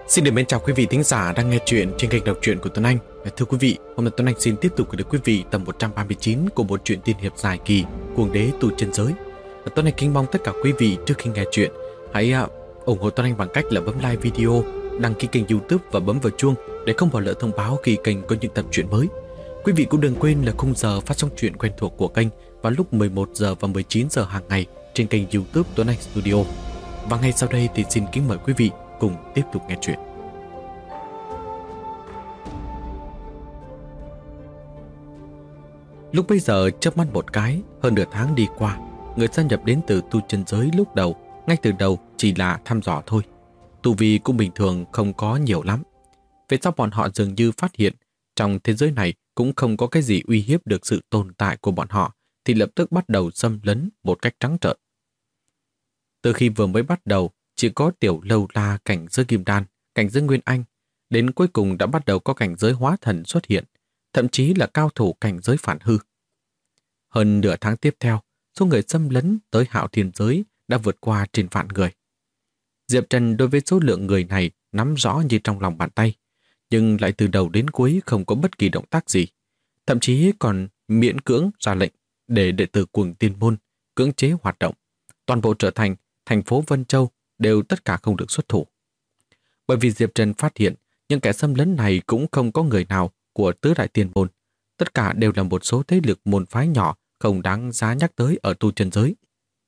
Xin được mến chào quý vị thính giả đang nghe chuyện trên kênh đọc truyện của Tuấn Anh. Thưa quý vị, hôm nay Tuấn Anh xin tiếp tục gửi đến quý vị tập 139 của một truyện tiên hiệp dài kỳ Cuồng Đế Tu Chân Giới. Tuấn Anh kính mong tất cả quý vị trước khi nghe chuyện hãy ủng hộ Tuấn Anh bằng cách là bấm like video, đăng ký kênh YouTube và bấm vào chuông để không bỏ lỡ thông báo khi kênh có những tập truyện mới. Quý vị cũng đừng quên là khung giờ phát sóng truyện quen thuộc của kênh vào lúc 11 giờ và 19 giờ hàng ngày trên kênh YouTube Tuấn Anh Studio. Và ngay sau đây thì xin kính mời quý vị cùng tiếp tục nghe chuyện. Lúc bây giờ chớp mắt một cái, hơn nửa tháng đi qua, người gia nhập đến từ tu chân giới lúc đầu, ngay từ đầu chỉ là thăm dò thôi. Tu vi cũng bình thường, không có nhiều lắm. Về sau bọn họ dường như phát hiện trong thế giới này cũng không có cái gì uy hiếp được sự tồn tại của bọn họ, thì lập tức bắt đầu xâm lấn một cách trắng trợn. Từ khi vừa mới bắt đầu, chỉ có tiểu lâu la cảnh giới kim đan, cảnh giới nguyên anh, đến cuối cùng đã bắt đầu có cảnh giới hóa thần xuất hiện, thậm chí là cao thủ cảnh giới phản hư. Hơn nửa tháng tiếp theo, số người xâm lấn tới Hạo Thiên giới đã vượt qua trên vạn người. Diệp Trần đối với số lượng người này nắm rõ như trong lòng bàn tay, nhưng lại từ đầu đến cuối không có bất kỳ động tác gì, thậm chí còn miễn cưỡng ra lệnh để đệ tử Cuồng Tiên môn cưỡng chế hoạt động, toàn bộ trở thành thành phố Vân Châu đều tất cả không được xuất thủ. Bởi vì Diệp Trần phát hiện những kẻ xâm lấn này cũng không có người nào của tứ đại tiên môn, tất cả đều là một số thế lực môn phái nhỏ không đáng giá nhắc tới ở tu chân giới.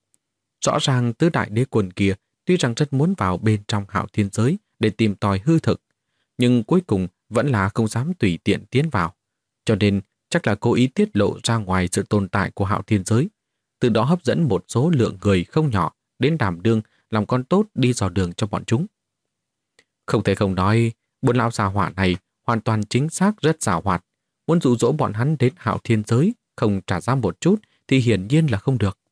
Rõ ràng tứ đại đế quân kia tuy rằng rất muốn vào bên trong Hạo Thiên giới để tìm tòi hư thực, nhưng cuối cùng vẫn là không dám tùy tiện tiến vào, cho nên chắc là cố ý tiết lộ ra ngoài sự tồn tại của Hạo Thiên giới, từ đó hấp dẫn một số lượng người không nhỏ đến đảm đương làm con tốt đi dò đường cho bọn chúng. Không thể không nói, bốn lão già hỏa này hoàn toàn chính xác rất giàu hoạt, muốn dụ dỗ bọn hắn đến Hạo Thiên giới không trả giá một chút thì hiển nhiên là không được.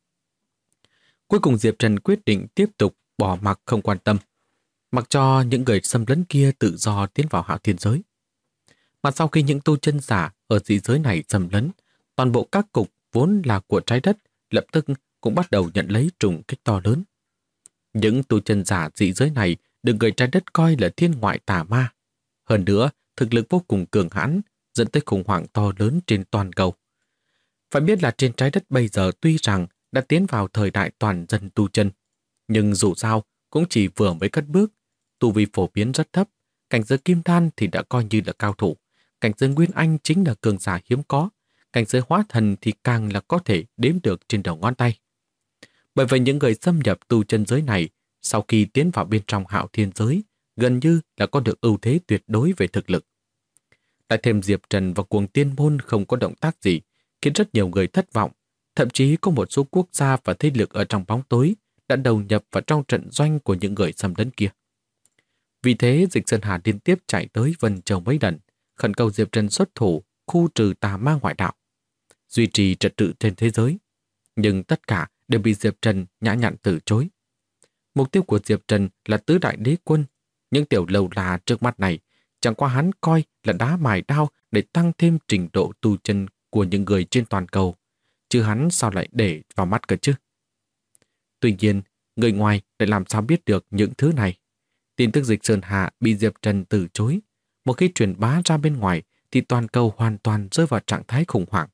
Cuối cùng Diệp Trần quyết định tiếp tục bỏ mặc không quan tâm, mặc cho những người xâm lấn kia tự do tiến vào Hạo Thiên giới. Mà sau khi những tu chân giả ở dị giới này xâm lấn, toàn bộ các cục vốn là của trái đất lập tức cũng bắt đầu nhận lấy trùng kích to lớn. Những tu chân giả dị giới này được người trái đất coi là thiên ngoại tà ma. Hơn nữa, thực lực vô cùng cường hãn, dẫn tới khủng hoảng to lớn trên toàn cầu. Phải biết là trên trái đất bây giờ tuy rằng đã tiến vào thời đại toàn dân tu chân, nhưng dù sao cũng chỉ vừa mới cất bước, tu vi phổ biến rất thấp, cảnh giới kim đan thì đã coi như là cao thủ, cảnh giới nguyên anh chính là cường giả hiếm có, cảnh giới hóa thần thì càng là có thể đếm được trên đầu ngón tay. Bởi vậy những người xâm nhập tu chân giới này, sau khi tiến vào bên trong Hạo Thiên giới, gần như là có được ưu thế tuyệt đối về thực lực. Lại thêm Diệp Trần và Cuồng Tiên môn không có động tác gì, khiến rất nhiều người thất vọng, thậm chí có một số quốc gia và thế lực ở trong bóng tối đã đầu nhập vào trong trận doanh của những người xâm lấn kia. Vì thế, Dịch Sơn Hà liên tiếp chạy tới Vân Châu mấy lần, khẩn cầu Diệp Trần xuất thủ khu trừ tà ma ngoại đạo, duy trì trật tự trên thế giới. Nhưng tất cả đều bị Diệp Trần nhã nhặn từ chối. Mục tiêu của Diệp Trần là tứ đại đế quân, những tiểu lầu là trước mắt này chẳng qua hắn coi là đá mài đao để tăng thêm trình độ tu chân của những người trên toàn cầu, chứ hắn sao lại để vào mắt cơ chứ? Tuy nhiên, người ngoài lại làm sao biết được những thứ này? Tin tức Dịch Sơn Hà bị Diệp Trần từ chối, một khi truyền bá ra bên ngoài thì toàn cầu hoàn toàn rơi vào trạng thái khủng hoảng.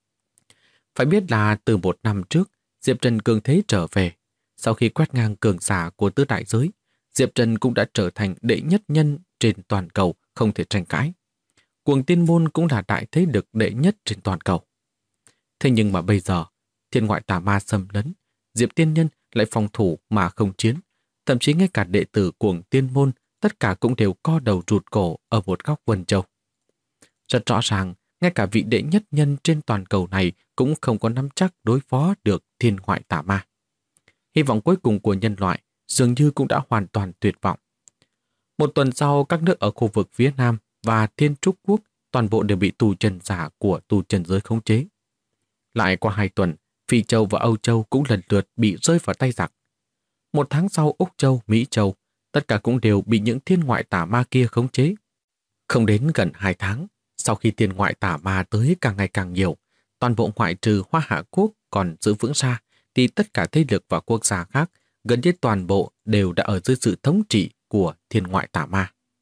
Phải biết là từ một năm trước, Diệp Trần cường thế trở về. Sau khi quét ngang cường giả của tứ đại giới, Diệp Trần cũng đã trở thành đệ nhất nhân trên toàn cầu, không thể tranh cãi. Cuồng Tiên môn cũng là đại thế lực đệ nhất trên toàn cầu. Thế nhưng mà bây giờ, thiên ngoại tà ma xâm lấn, Diệp Tiên Nhân lại phòng thủ mà không chiến. Thậm chí ngay cả đệ tử Cuồng Tiên môn tất cả cũng đều co đầu rụt cổ ở một góc Vân Châu. Rất rõ ràng, ngay cả vị đệ nhất nhân trên toàn cầu này cũng không có nắm chắc đối phó được thiên ngoại tà ma. Hy vọng cuối cùng của nhân loại dường như cũng đã hoàn toàn tuyệt vọng. Một tuần sau, các nước ở khu vực phía Nam và Thiên Trúc Quốc toàn bộ đều bị tu chân giả của tu chân giới khống chế. Lại qua 2 tuần, Phi Châu và Âu Châu cũng lần lượt bị rơi vào tay giặc. 1 tháng sau, Úc Châu, Mỹ Châu, tất cả cũng đều bị những thiên ngoại tà ma kia khống chế. Không đến gần 2 tháng, sau khi thiên ngoại tà ma tới càng ngày càng nhiều, toàn bộ ngoại trừ Hoa Hạ Quốc còn giữ vững ra, thì tất cả thế lực và quốc gia khác gần như toàn bộ đều đã ở dưới sự thống trị của thiên ngoại tà ma.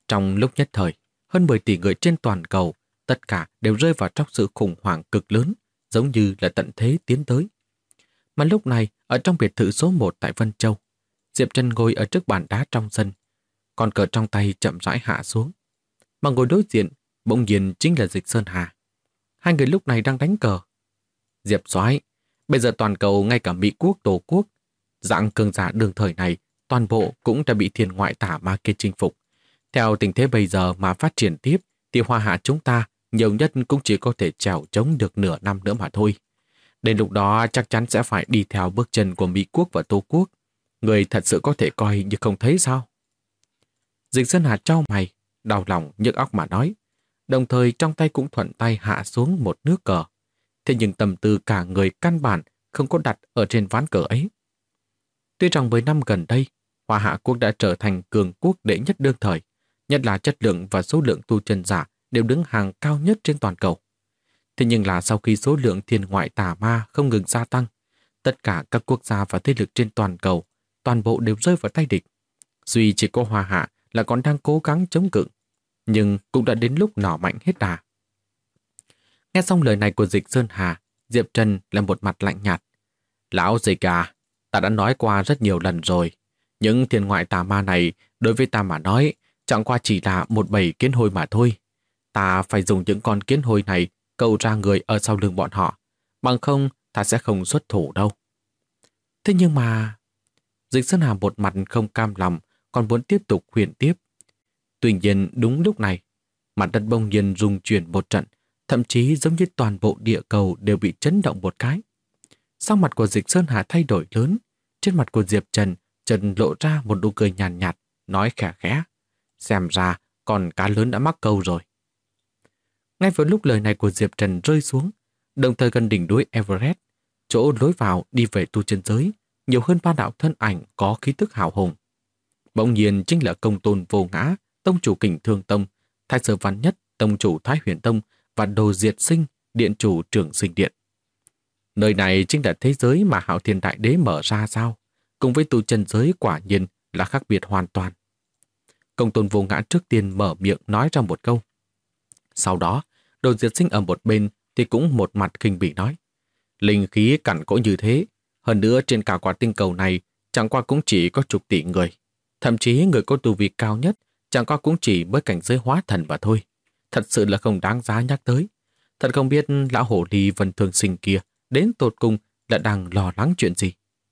Trong lúc nhất thời, hơn 10 tỷ người trên toàn cầu, tất cả đều rơi vào trong sự khủng hoảng cực lớn, giống như là tận thế tiến tới. Mà lúc này, ở trong biệt thự số 1 tại Vân Châu, Diệp Trần ngồi ở trước bàn đá trong sân, con cờ trong tay chậm rãi hạ xuống. Mà ngồi đối diện, bỗng nhiên chính là Dịch Sơn Hà. Hai người lúc này đang đánh cờ. Diệp soái, bây giờ toàn cầu ngay cả Mỹ quốc, Tổ quốc, dạng cường giả đương thời này, toàn bộ cũng đã bị thiên ngoại tả ma kia chinh phục. Theo tình thế bây giờ mà phát triển tiếp, thì Hoa Hạ chúng ta nhiều nhất cũng chỉ có thể trèo chống được nửa năm nữa mà thôi. Đến lúc đó chắc chắn sẽ phải đi theo bước chân của Mỹ quốc và Tô quốc. Người thật sự có thể coi như không thấy sao? Dịch Sơn Hà trao mày, đau lòng nhức óc mà nói, đồng thời trong tay cũng thuận tay hạ xuống một nước cờ. Thế nhưng tâm tư cả người căn bản không có đặt ở trên ván cờ ấy. Tuy rằng 10 năm gần đây, Hoa Hạ quốc đã trở thành cường quốc đệ nhất đương thời, nhất là chất lượng và số lượng tu chân giả đều đứng hàng cao nhất trên toàn cầu. Thế nhưng là sau khi số lượng thiên ngoại tà ma không ngừng gia tăng, tất cả các quốc gia và thế lực trên toàn cầu, toàn bộ đều rơi vào tay địch. Duy chỉ có Hoa Hạ là còn đang cố gắng chống cự, nhưng cũng đã đến lúc nỏ mạnh hết đà. Nghe xong lời này của Dịch Sơn Hà, Diệp Trần là một mặt lạnh nhạt. Lão Dịch à, ta đã nói qua rất nhiều lần rồi. Những thiên ngoại tà ma này đối với ta mà nói chẳng qua chỉ là một bầy kiến hôi mà thôi. Ta phải dùng những con kiến hôi này câu ra người ở sau lưng bọn họ. Bằng không ta sẽ không xuất thủ đâu. Thế nhưng mà... Dịch Sơn Hà một mặt không cam lòng, còn muốn tiếp tục khuyên tiếp. Tuy nhiên đúng lúc này, mặt đất bỗng nhiên rung chuyển một trận, thậm chí giống như toàn bộ địa cầu đều bị chấn động một cái. Sắc mặt của Dịch Sơn Hà thay đổi lớn, trên mặt của Diệp Trần lộ ra một nụ cười nhàn nhạt, nói khẽ khẽ. Xem ra con cá lớn đã mắc câu rồi. Ngay vào lúc lời này của Diệp Trần rơi xuống, đồng thời gần đỉnh núi Everest, chỗ lối vào đi về tu chân giới, nhiều hơn ba đạo thân ảnh có khí tức hào hùng. Bỗng nhiên chính là Công Tôn Vô Ngã, tông chủ Kình Thương Tông, Thái Sở Văn Nhất, tông chủ Thái Huyền Tông và Đồ Diệt Sinh, điện chủ Trường Sinh Điện. Nơi này chính là thế giới mà Hạo Thiên Đại Đế mở ra sao? Cùng với tu chân giới quả nhiên là khác biệt hoàn toàn. Công Tôn Vô Ngã trước tiên mở miệng nói ra một câu. Sau đó, Đồ Diệt Sinh ở một bên thì cũng một mặt khinh bỉ nói. Linh khí cằn cỗi như thế, hơn nữa trên cả quả tinh cầu này chẳng qua cũng chỉ có chục tỷ người. Thậm chí người có tu vi cao nhất chẳng qua cũng chỉ mới cảnh giới hóa thần mà thôi. Thật sự là không đáng giá nhắc tới. Thật không biết lão hổ ly Vân Thường Sinh kia đến tột cùng là đang lo lắng chuyện gì.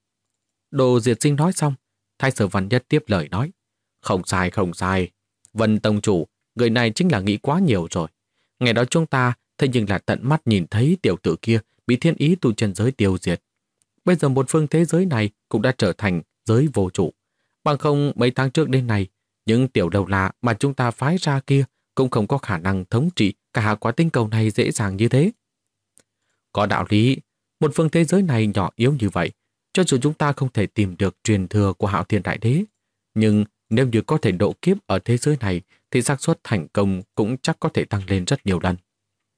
Đồ Diệt Sinh nói xong, Thái Sở Văn Nhất tiếp lời nói. Không sai, không sai. Vân Tông chủ, người này chính là nghĩ quá nhiều rồi. Ngày đó chúng ta thế nhưng là tận mắt nhìn thấy tiểu tử kia bị thiên ý tu chân giới tiêu diệt. Bây giờ một phương thế giới này cũng đã trở thành giới vô chủ. Bằng không mấy tháng trước đến nay, những tiểu đầu lạ mà chúng ta phái ra kia cũng không có khả năng thống trị cả quả tinh cầu này dễ dàng như thế. Có đạo lý, một phương thế giới này nhỏ yếu như vậy, cho dù chúng ta không thể tìm được truyền thừa của Hạo Thiên Đại Đế, nhưng nếu như có thể độ kiếp ở thế giới này thì xác suất thành công cũng chắc có thể tăng lên rất nhiều lần.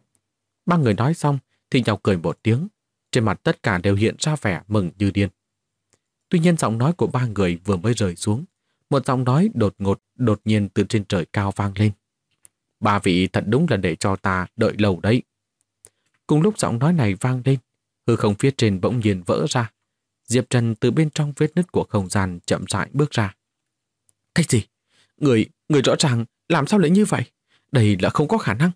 Ba người nói xong thì nhau cười một tiếng, trên mặt tất cả đều hiện ra vẻ mừng như điên. Tuy nhiên giọng nói của ba người vừa mới rơi xuống, một giọng nói đột ngột đột nhiên từ trên trời cao vang lên. Ba vị thật đúng là để cho ta đợi lâu đấy. Cùng lúc giọng nói này vang lên, hư không phía trên bỗng nhiên vỡ ra. Diệp Trần từ bên trong vết nứt của không gian chậm rãi bước ra. Cái gì? Người rõ ràng làm sao lại như vậy? Đây là không có khả năng.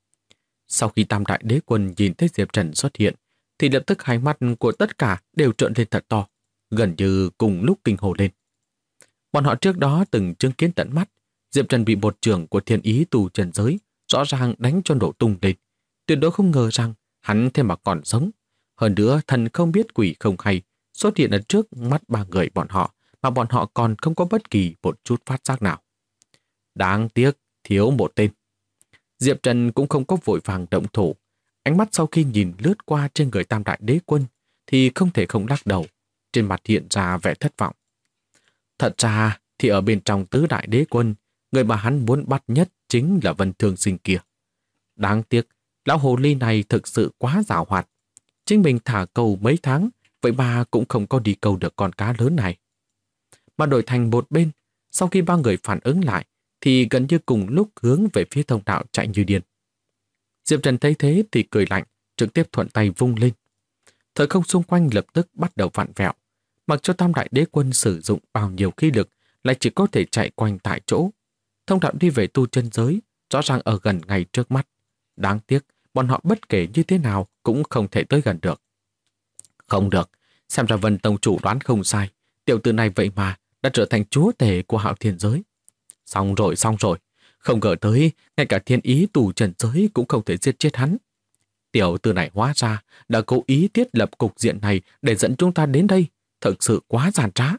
Sau khi Tam Đại Đế Quân nhìn thấy Diệp Trần xuất hiện, thì lập tức hai mắt của tất cả đều trợn lên thật to, gần như cùng lúc kinh hồn lên. Bọn họ trước đó từng chứng kiến tận mắt, Diệp Trần bị một trưởng của thiên ý tu chân giới rõ ràng đánh cho nổ tung lên. Tuyệt đối không ngờ rằng hắn thế mà còn sống. Hơn nữa thần không biết quỷ không hay xuất hiện ở trước mắt ba người bọn họ, mà bọn họ còn không có bất kỳ một chút phát giác nào. Đáng tiếc, thiếu một tên. Diệp Trần cũng không có vội vàng động thủ. Ánh mắt sau khi nhìn lướt qua trên người Tam Đại Đế Quân thì không thể không lắc đầu, trên mặt hiện ra vẻ thất vọng. Thật ra thì ở bên trong Tứ Đại Đế Quân, người mà hắn muốn bắt nhất chính là Vân Thường Sinh kia. Đáng tiếc, lão hồ ly này thực sự quá giàu hoạt. Chính mình thả câu mấy tháng, vậy mà cũng không có đi câu được con cá lớn này. Mà đổi thành một bên, sau khi ba người phản ứng lại, thì gần như cùng lúc hướng về phía thông đạo chạy như điên. Diệp Trần thấy thế thì cười lạnh, trực tiếp thuận tay vung lên. Thời không xung quanh lập tức bắt đầu vặn vẹo. Mặc cho Tam Đại Đế Quân sử dụng bao nhiêu khí lực, lại chỉ có thể chạy quanh tại chỗ. Thông đạo đi về tu chân giới, rõ ràng ở gần ngay trước mắt. Đáng tiếc, bọn họ bất kể như thế nào cũng không thể tới gần được. Không được, xem ra Vân Tông chủ đoán không sai. Tiểu tử này vậy mà đã trở thành chúa tể của Hạo Thiên giới. Xong rồi. Không ngờ tới, ngay cả thiên ý tù trần giới cũng không thể giết chết hắn. Tiểu tử này hóa ra đã cố ý thiết lập cục diện này để dẫn chúng ta đến đây. Thực sự quá giàn trá.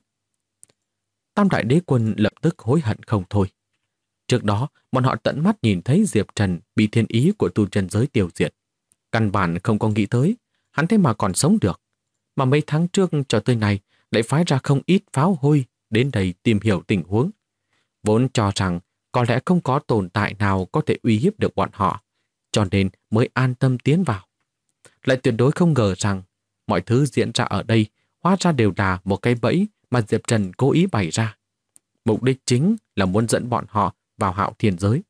Tam Đại Đế Quân lập tức hối hận không thôi. Trước đó, bọn họ tận mắt nhìn thấy Diệp Trần bị thiên ý của tu chân giới tiêu diệt. Căn bản không có nghĩ tới, hắn thế mà còn sống được. Mà mấy tháng trước cho tới nay lại phái ra không ít pháo hôi đến đây tìm hiểu tình huống. Vốn cho rằng có lẽ không có tồn tại nào có thể uy hiếp được bọn họ, cho nên mới an tâm tiến vào. Lại tuyệt đối không ngờ rằng mọi thứ diễn ra ở đây hóa ra đều là một cái bẫy mà Diệp Trần cố ý bày ra. Mục đích chính là muốn dẫn bọn họ vào Hạo Thiên giới.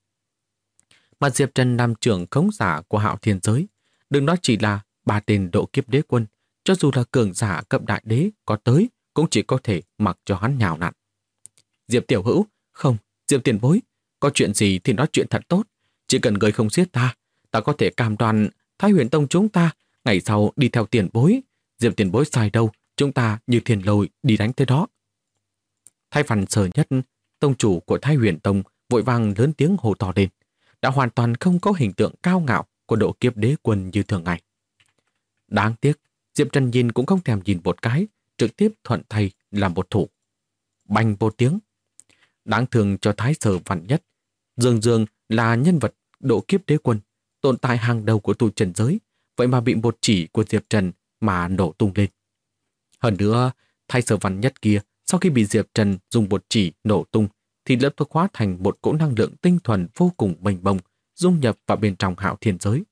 Mà Diệp Trần làm trưởng khống giả của Hạo Thiên giới, đừng nói chỉ là 3 tên độ kiếp đế quân, cho dù là cường giả cấp đại đế có tới cũng chỉ có thể mặc cho hắn nhào nặn. Diệp tiểu hữu, không, Diệp tiền bối, có chuyện gì thì nói chuyện thật tốt, chỉ cần người không giết ta, ta có thể cam đoan Thái Huyền Tông chúng ta ngày sau đi theo tiền bối. Diệp tiền bối sai đâu, chúng ta như thiên lôi đi đánh tới đó. Thái Văn Sở Nhất, tông chủ của Thái Huyền Tông, vội vàng lớn tiếng hô to lên, đã hoàn toàn không có hình tượng cao ngạo của độ kiếp đế quân như thường ngày. Đáng tiếc, Diệp Trần nhìn cũng không thèm nhìn một cái, trực tiếp thuận thay làm một thủ. Bành một tiếng. Đáng thương cho Thái Sở Văn Nhất, Dương là nhân vật độ kiếp đế quân, tồn tại hàng đầu của tu chân giới, vậy mà bị một chỉ của Diệp Trần mà nổ tung lên. Hơn nữa, Thái Sở Văn Nhất kia, sau khi bị Diệp Trần dùng một chỉ nổ tung, thì lập tức hóa thành một cỗ năng lượng tinh thuần vô cùng mênh mông, dung nhập vào bên trong Hạo Thiên giới.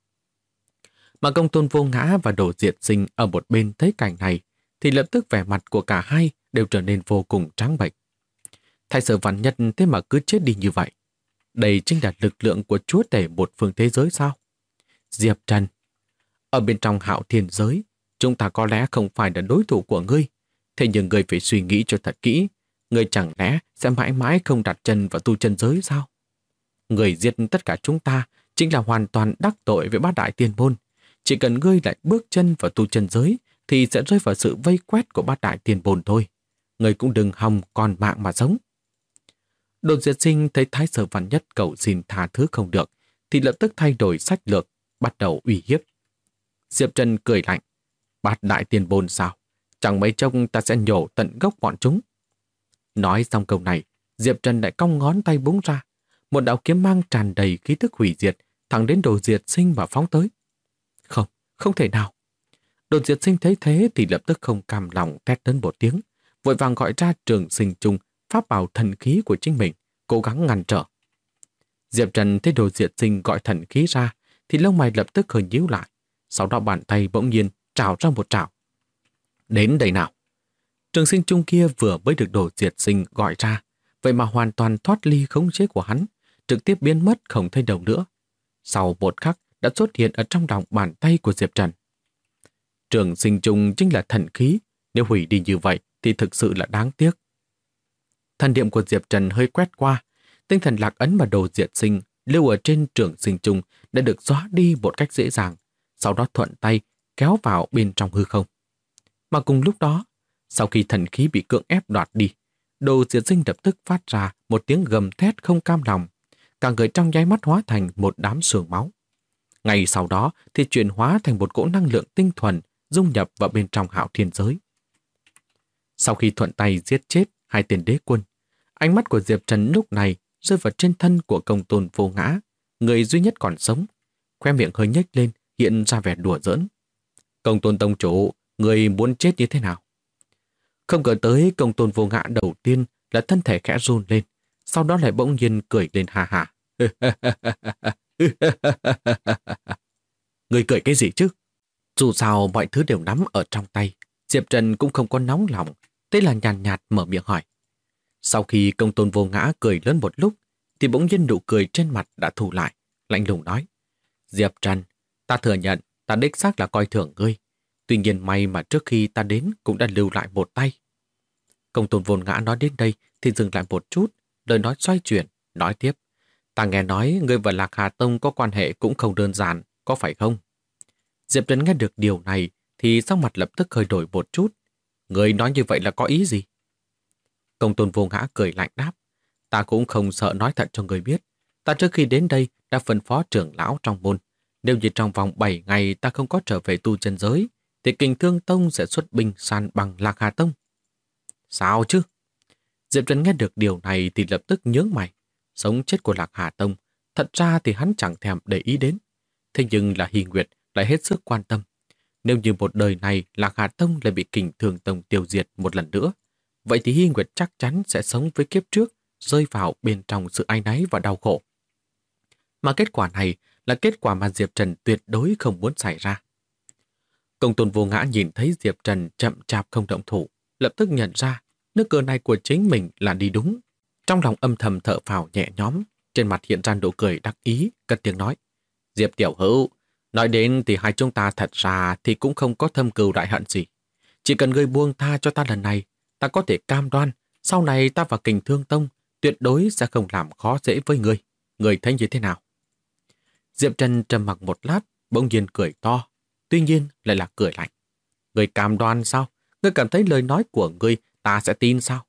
Mà Công Tôn Vô Ngã và Đồ Diệt Sinh ở một bên thấy cảnh này, thì lập tức vẻ mặt của cả hai đều trở nên vô cùng trắng bệch. Thái Sở Văn Nhất thế mà cứ chết đi như vậy. Đây chính là lực lượng của chúa tể một phương thế giới sao? Diệp Trần, ở bên trong Hạo Thiên giới, chúng ta có lẽ không phải là đối thủ của ngươi. Thế nhưng ngươi phải suy nghĩ cho thật kỹ. Ngươi chẳng lẽ sẽ mãi mãi không đặt chân vào tu chân giới sao? Ngươi giết tất cả chúng ta chính là hoàn toàn đắc tội với bát đại tiên môn. Chỉ cần ngươi lại bước chân vào tu chân giới thì sẽ rơi vào sự vây quét của bát đại tiên môn thôi. Ngươi cũng đừng hòng còn mạng mà sống. Đồ Diệt Sinh thấy Thái Sở Văn Nhất cầu xin tha thứ không được thì lập tức thay đổi sách lược, bắt đầu uy hiếp. Diệp Trần cười lạnh. Bát đại tiên môn sao? Chẳng mấy chốc ta sẽ nhổ tận gốc bọn chúng. Nói xong câu này, Diệp Trần lại cong ngón tay búng ra. Một đạo kiếm mang tràn đầy khí tức hủy diệt, thẳng đến Đồ Diệt Sinh mà phóng tới. Không thể nào. Đồ Diệt Sinh thấy thế thì lập tức không cam lòng thét lớn một tiếng, vội vàng gọi ra Trường Sinh Trung, pháp bảo thần khí của chính mình, cố gắng ngăn trở. Diệp Trần thấy Đồ Diệt Sinh gọi thần khí ra, thì lông mày lập tức hơi nhíu lại. Sau đó bàn tay bỗng nhiên trào ra một trảo. Đến đây nào. Trường Sinh Trung kia vừa mới được Đồ Diệt Sinh gọi ra, vậy mà hoàn toàn thoát ly khống chế của hắn, trực tiếp biến mất không thấy đâu nữa. Sau một khắc đã xuất hiện ở trong lòng bàn tay của Diệp Trần. Trường Sinh Trung chính là thần khí, nếu hủy đi như vậy thì thực sự là đáng tiếc. Thần niệm của Diệp Trần hơi quét qua, tinh thần lạc ấn mà Đồ Diệt Sinh lưu ở trên Trường Sinh Trung đã được xóa đi một cách dễ dàng, sau đó thuận tay kéo vào bên trong hư không. Mà cùng lúc đó, sau khi thần khí bị cưỡng ép đoạt đi, Đồ Diệt Sinh lập tức phát ra một tiếng gầm thét không cam lòng, cả người trong nháy mắt hóa thành một đám sương máu. Ngay sau đó thì chuyển hóa thành một cỗ năng lượng tinh thuần dung nhập vào bên trong Hạo Thiên giới. Sau khi thuận tay giết chết hai tên đế quân, ánh mắt của Diệp Trần lúc này rơi vào trên thân của Công Tôn Vô Ngã, người duy nhất còn sống, khoe miệng hơi nhếch lên, hiện ra vẻ đùa giỡn. Công Tôn tông chủ, người muốn chết như thế nào? Không ngờ tới Công Tôn Vô Ngã đầu tiên là thân thể khẽ run lên, sau đó lại bỗng nhiên cười lên ha ha. Người cười cái gì chứ? Dù sao mọi thứ đều nắm ở trong tay, Diệp Trần cũng không có nóng lòng, thế là nhàn nhạt mở miệng hỏi. Sau khi Công Tôn Vô Ngã cười lớn một lúc, thì bỗng nhiên nụ cười trên mặt đã thu lại, lạnh lùng nói: Diệp Trần, ta thừa nhận ta đích xác là coi thường ngươi. Tuy nhiên may mà trước khi ta đến cũng đã lưu lại một tay. Công tôn Vô Ngã nói đến đây thì dừng lại một chút, lời nói xoay chuyển, nói tiếp: Ta nghe nói ngươi và Lạc Hà Tông có quan hệ cũng không đơn giản, có phải không? Diệp Trần nghe được điều này thì sắc mặt lập tức hơi đổi một chút. Ngươi nói như vậy là có ý gì? Công tôn Vô Ngã cười lạnh đáp: Ta cũng không sợ nói thật cho ngươi biết. Ta trước khi đến đây đã phân phó trưởng lão trong môn. Nếu như trong vòng 7 ngày ta không có trở về tu chân giới, thì Kình Thương Tông sẽ xuất binh san bằng Lạc Hà Tông. Sao chứ? Diệp Trần nghe được điều này thì lập tức nhướng mày. Sống chết của Lạc Hà Tông, thật ra thì hắn chẳng thèm để ý đến. Thế nhưng là Hy Nguyệt lại hết sức quan tâm. Nếu như một đời này Lạc Hà Tông lại bị Kình Thương Tông tiêu diệt một lần nữa, vậy thì Hy Nguyệt chắc chắn sẽ sống với kiếp trước, rơi vào bên trong sự áy náy và đau khổ. Mà kết quả này là kết quả mà Diệp Trần tuyệt đối không muốn xảy ra. Công tôn Vô Ngã nhìn thấy Diệp Trần chậm chạp không động thủ, lập tức nhận ra nước cờ này của chính mình là đi đúng. Trong lòng âm thầm thở phào nhẹ nhõm, trên mặt hiện ra nụ cười đắc ý, cất tiếng nói: Diệp tiểu hữu, nói đến thì hai chúng ta thật ra thì cũng không có thâm cừu đại hận gì. Chỉ cần ngươi buông tha cho ta lần này, ta có thể cam đoan sau này ta và Kình Thương Tông tuyệt đối sẽ không làm khó dễ với ngươi. Ngươi thấy như thế nào? Diệp Trần trầm mặc một lát, bỗng nhiên cười to, tuy nhiên lại là cười lạnh. Ngươi cam đoan sao? Ngươi cảm thấy lời nói của ngươi ta sẽ tin sao?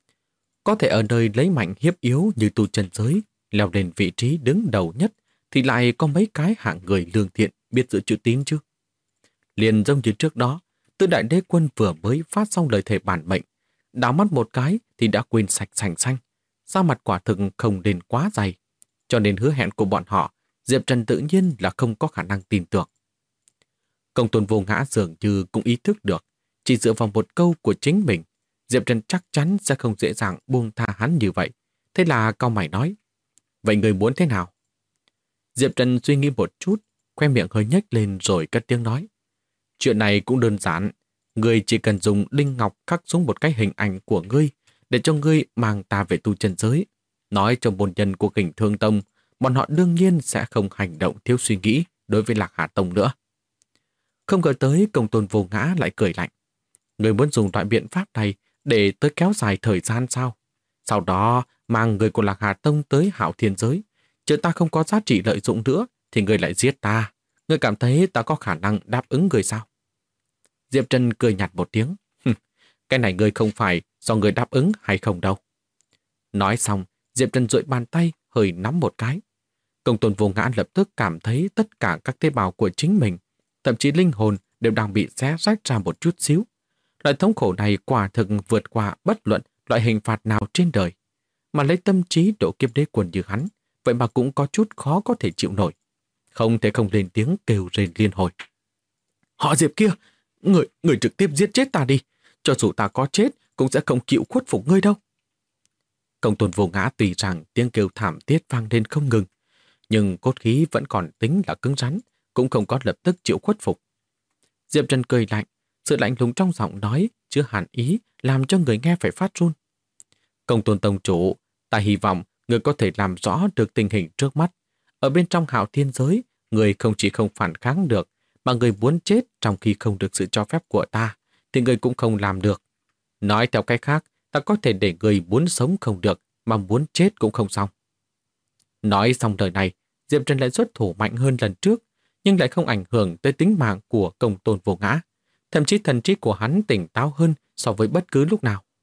Có thể ở nơi lấy mạnh hiếp yếu như tu chân giới, leo lên vị trí đứng đầu nhất, thì lại có mấy cái hạng người lương thiện biết giữ chữ tín chứ? Liền giống như trước đó, Tư Đại Đế Quân vừa mới phát xong lời thề bản mệnh, đảo mắt một cái thì đã quên sạch sành xanh. Da mặt quả thực không nên quá dày, cho nên hứa hẹn của bọn họ, Diệp Trần tự nhiên là không có khả năng tin tưởng. Công tôn Vô Ngã dường như cũng ý thức được, chỉ dựa vào một câu của chính mình, Diệp Trần chắc chắn sẽ không dễ dàng buông tha hắn như vậy. Thế là cau mày nói: Vậy người muốn thế nào? Diệp Trần suy nghĩ một chút, khoe miệng hơi nhếch lên rồi cất tiếng nói: Chuyện này cũng đơn giản. Ngươi chỉ cần dùng đinh ngọc khắc xuống một cái hình ảnh của ngươi để cho ngươi mang ta về tu chân giới. Nói cho môn nhân của Kình Thương Tông, bọn họ đương nhiên sẽ không hành động thiếu suy nghĩ đối với Lạc Hà Tông nữa. Không ngờ tới công tôn Vô Ngã lại cười lạnh. Ngươi muốn dùng loại biện pháp này để tới kéo dài thời gian sao? Sau đó mang người của Lạc Hà Tông tới Hạo Thiên Giới. Chứ ta không có giá trị lợi dụng nữa thì ngươi lại giết ta. Ngươi cảm thấy ta có khả năng đáp ứng ngươi sao? Diệp Trần cười nhạt một tiếng. Cái này ngươi không phải do ngươi đáp ứng hay không đâu. Nói xong, Diệp Trần duỗi bàn tay hơi nắm một cái. Công tôn Vô Ngã lập tức cảm thấy tất cả các tế bào của chính mình, thậm chí linh hồn đều đang bị xé rách ra một chút xíu. Loại thống khổ này quả thực vượt qua bất luận loại hình phạt nào trên đời. Mà lấy tâm trí độ kiếp đế quân như hắn, vậy mà cũng có chút khó có thể chịu nổi. Không thể không lên tiếng kêu rên liên hồi. Họ Diệp kia, người trực tiếp giết chết ta đi. Cho dù ta có chết, cũng sẽ không chịu khuất phục ngươi đâu. Công tôn Vô Ngã tùy rằng tiếng kêu thảm thiết vang lên không ngừng, nhưng cốt khí vẫn còn tính là cứng rắn, cũng không có lập tức chịu khuất phục. Diệp Trần cười lạnh, sự lạnh lùng trong giọng nói chứa hàn ý làm cho người nghe phải phát run. Công tôn tông chủ, ta hy vọng người có thể làm rõ được tình hình trước mắt. Ở bên trong Hạo Thiên Giới, người không chỉ không phản kháng được, mà người muốn chết trong khi không được sự cho phép của ta, thì người cũng không làm được. Nói theo cách khác, ta có thể để người muốn sống không được, mà muốn chết cũng không xong. Nói xong lời này, Diệp Trần lại xuất thủ mạnh hơn lần trước, nhưng lại không ảnh hưởng tới tính mạng của công tôn Vô Ngã. Thậm chí thần trí của hắn tỉnh táo hơn so với bất cứ lúc nào.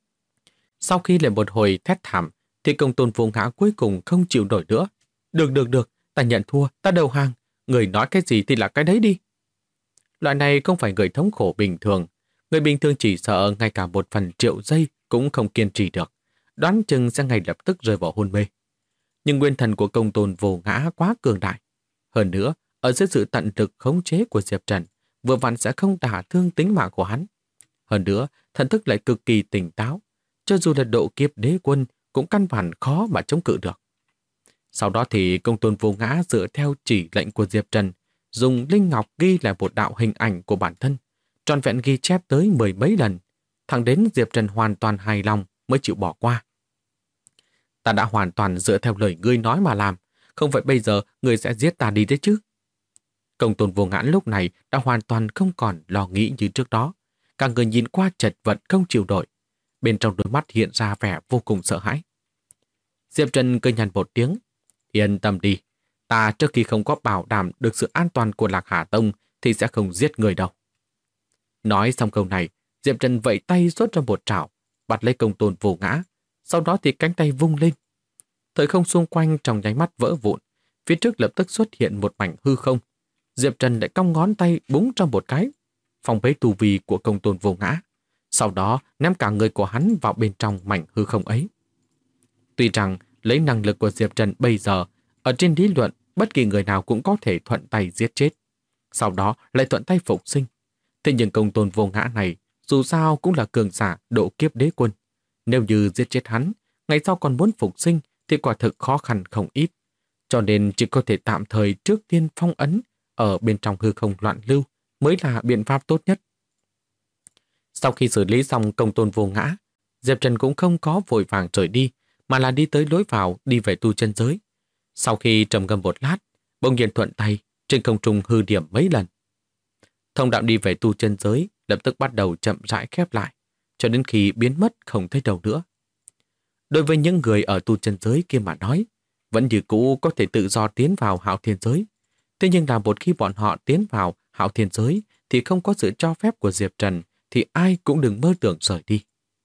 Sau khi lại một hồi thét thảm, thì công tôn Vô Ngã cuối cùng không chịu nổi nữa. Được, ta nhận thua, ta đầu hàng. Người nói cái gì thì là cái đấy đi. Loại này không phải người thống khổ bình thường. Người bình thường chỉ sợ ngay cả một phần triệu giây cũng không kiên trì được. Đoán chừng sẽ ngay lập tức rơi vào hôn mê. Nhưng nguyên thần của công tôn Vô Ngã quá cường đại. Hơn nữa, ở dưới sự tận lực khống chế của Diệp Trần, vừa vặn sẽ không đả thương tính mạng của hắn. Hơn nữa, thần thức lại cực kỳ tỉnh táo. Cho dù là độ kiếp đế quân cũng căn bản khó mà chống cự được. Sau đó thì công tôn Vô Ngã dựa theo chỉ lệnh của Diệp Trần, dùng linh ngọc ghi lại một đạo hình ảnh của bản thân, trọn vẹn ghi chép tới 10 mấy lần, thẳng đến Diệp Trần hoàn toàn hài lòng mới chịu bỏ qua. Ta đã hoàn toàn dựa theo lời ngươi nói mà làm, không phải bây giờ ngươi sẽ giết ta đi đấy chứ. Công Tôn Vô Ngã lúc này đã hoàn toàn không còn lo nghĩ như trước đó. Cả người nhìn qua chật vật không chịu nổi. Bên trong đôi mắt hiện ra vẻ vô cùng sợ hãi. Diệp Trần cười nhàn một tiếng. Yên tâm đi, ta trước khi không có bảo đảm được sự an toàn của Lạc Hà Tông thì sẽ không giết người đâu. Nói xong câu này, Diệp Trần vẫy tay xuất ra một trảo, bắt lấy Công Tôn Vô Ngã. Sau đó thì cánh tay vung lên. Thời không xung quanh trong nháy mắt vỡ vụn. Phía trước lập tức xuất hiện một mảnh hư không. Diệp Trần lại cong ngón tay búng trong một cái, phòng bế tu vi của Công Tôn Vô Ngã. Sau đó ném cả người của hắn vào bên trong mảnh hư không ấy. Tuy rằng lấy năng lực của Diệp Trần bây giờ, ở trên lý luận bất kỳ người nào cũng có thể thuận tay giết chết. Sau đó lại thuận tay phục sinh. Thế nhưng Công Tôn Vô Ngã này dù sao cũng là cường giả độ kiếp đế quân. Nếu như giết chết hắn, ngày sau còn muốn phục sinh thì quả thực khó khăn không ít. Cho nên chỉ có thể tạm thời trước tiên phong ấn ở bên trong hư không loạn lưu mới là biện pháp tốt nhất. Sau khi xử lý xong Công Tôn Vô Ngã, Diệp Trần cũng không có vội vàng rời đi, mà là đi tới lối vào đi về tu chân giới. Sau khi trầm ngâm một lát, bỗng nhiên thuận tay trên không trung hư điểm mấy lần. Thông đạo đi về tu chân giới lập tức bắt đầu chậm rãi khép lại, cho đến khi biến mất không thấy đâu nữa. Đối với những người ở tu chân giới kia mà nói, vẫn như cũ có thể tự do tiến vào Hạo Thiên giới. Thế nhưng là một khi bọn họ tiến vào Hạo Thiên giới thì không có sự cho phép của Diệp Trần thì ai cũng đừng mơ tưởng rời đi.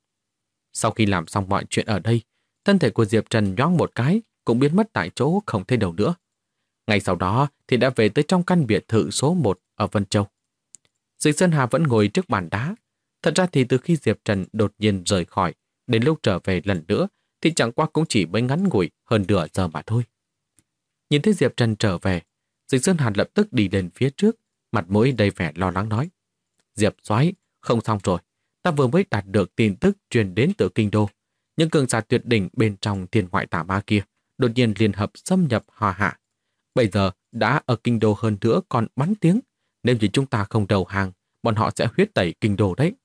Sau khi làm xong mọi chuyện ở đây, thân thể của Diệp Trần nhoáng một cái cũng biến mất tại chỗ không thấy đâu nữa. Ngay sau đó thì đã về tới trong căn biệt thự số 1 ở Vân Châu. Dịch Sơn Hà vẫn ngồi trước bàn đá. Thật ra thì từ khi Diệp Trần đột nhiên rời khỏi, đến lúc trở về lần nữa thì chẳng qua cũng chỉ mới ngắn ngủi hơn nửa giờ mà thôi. Nhìn thấy Diệp Trần trở về, Dịch Sơn Hà lập tức đi lên phía trước, mặt mũi đầy vẻ lo lắng nói. Diệp Soái, không xong rồi, ta vừa mới đạt được tin tức truyền đến từ kinh đô. Những cường giả tuyệt đỉnh bên trong thiên ngoại tà ma kia đột nhiên liên hợp xâm nhập Hoa Hạ. Bây giờ đã ở kinh đô hơn nữa còn bắn tiếng. Nếu như chúng ta không đầu hàng, bọn họ sẽ huyết tẩy kinh đô đấy.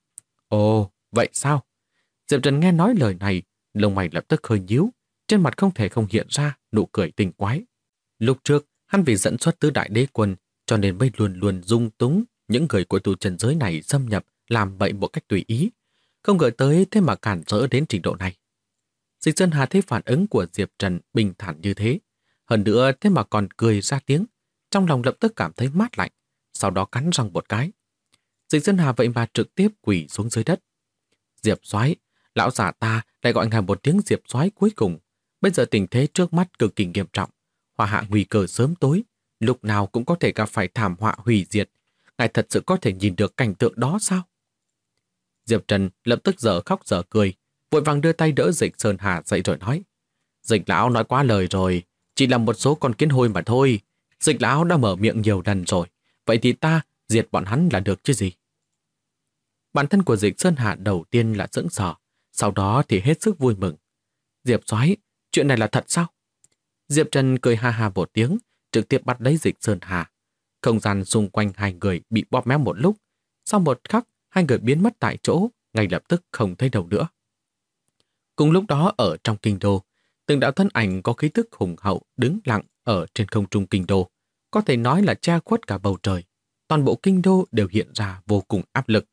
Ồ, vậy sao? Diệp Trần nghe nói lời này, lông mày lập tức hơi nhíu, trên mặt không thể không hiện ra nụ cười tinh quái. Lúc trước, hắn vì dẫn xuất tứ đại đế quân, cho nên mới luôn luôn dung túng những người của tu chân giới này xâm nhập làm bậy một cách tùy ý. Không ngờ tới thế mà cản rỡ đến trình độ này. Dịch Sơn Hà thấy phản ứng của Diệp Trần bình thản như thế. Hơn nữa thế mà còn cười ra tiếng. Trong lòng lập tức cảm thấy mát lạnh. Sau đó cắn răng một cái. Dịch Sơn Hà vậy mà trực tiếp quỳ xuống dưới đất. Diệp Soái, lão giả ta lại gọi ngài một tiếng Diệp Soái cuối cùng. Bây giờ tình thế trước mắt cực kỳ nghiêm trọng. Hoa Hạ nguy cơ sớm tối. Lúc nào cũng có thể gặp phải thảm họa hủy diệt. Ngài thật sự có thể nhìn được cảnh tượng đó sao? Diệp Trần lập tức dở khóc dở cười, vội vàng đưa tay đỡ Dịch Sơn Hà dậy rồi nói. Dịch lão nói quá lời rồi, chỉ là một số con kiến hôi mà thôi. Dịch lão đã mở miệng nhiều lần rồi, vậy thì ta diệt bọn hắn là được chứ gì? Bản thân của Dịch Sơn Hà đầu tiên là sững sờ, sau đó thì hết sức vui mừng. Diệp Soái, chuyện này là thật sao? Diệp Trần cười ha ha một tiếng, trực tiếp bắt lấy Dịch Sơn Hà. Không gian xung quanh hai người bị bóp méo một lúc, sau một khắc hai người biến mất tại chỗ, ngay lập tức không thấy đâu nữa. Cùng lúc đó ở trong kinh đô, từng đạo thân ảnh có khí tức hùng hậu đứng lặng ở trên không trung kinh đô, có thể nói là che khuất cả bầu trời. Toàn bộ kinh đô đều hiện ra vô cùng áp lực.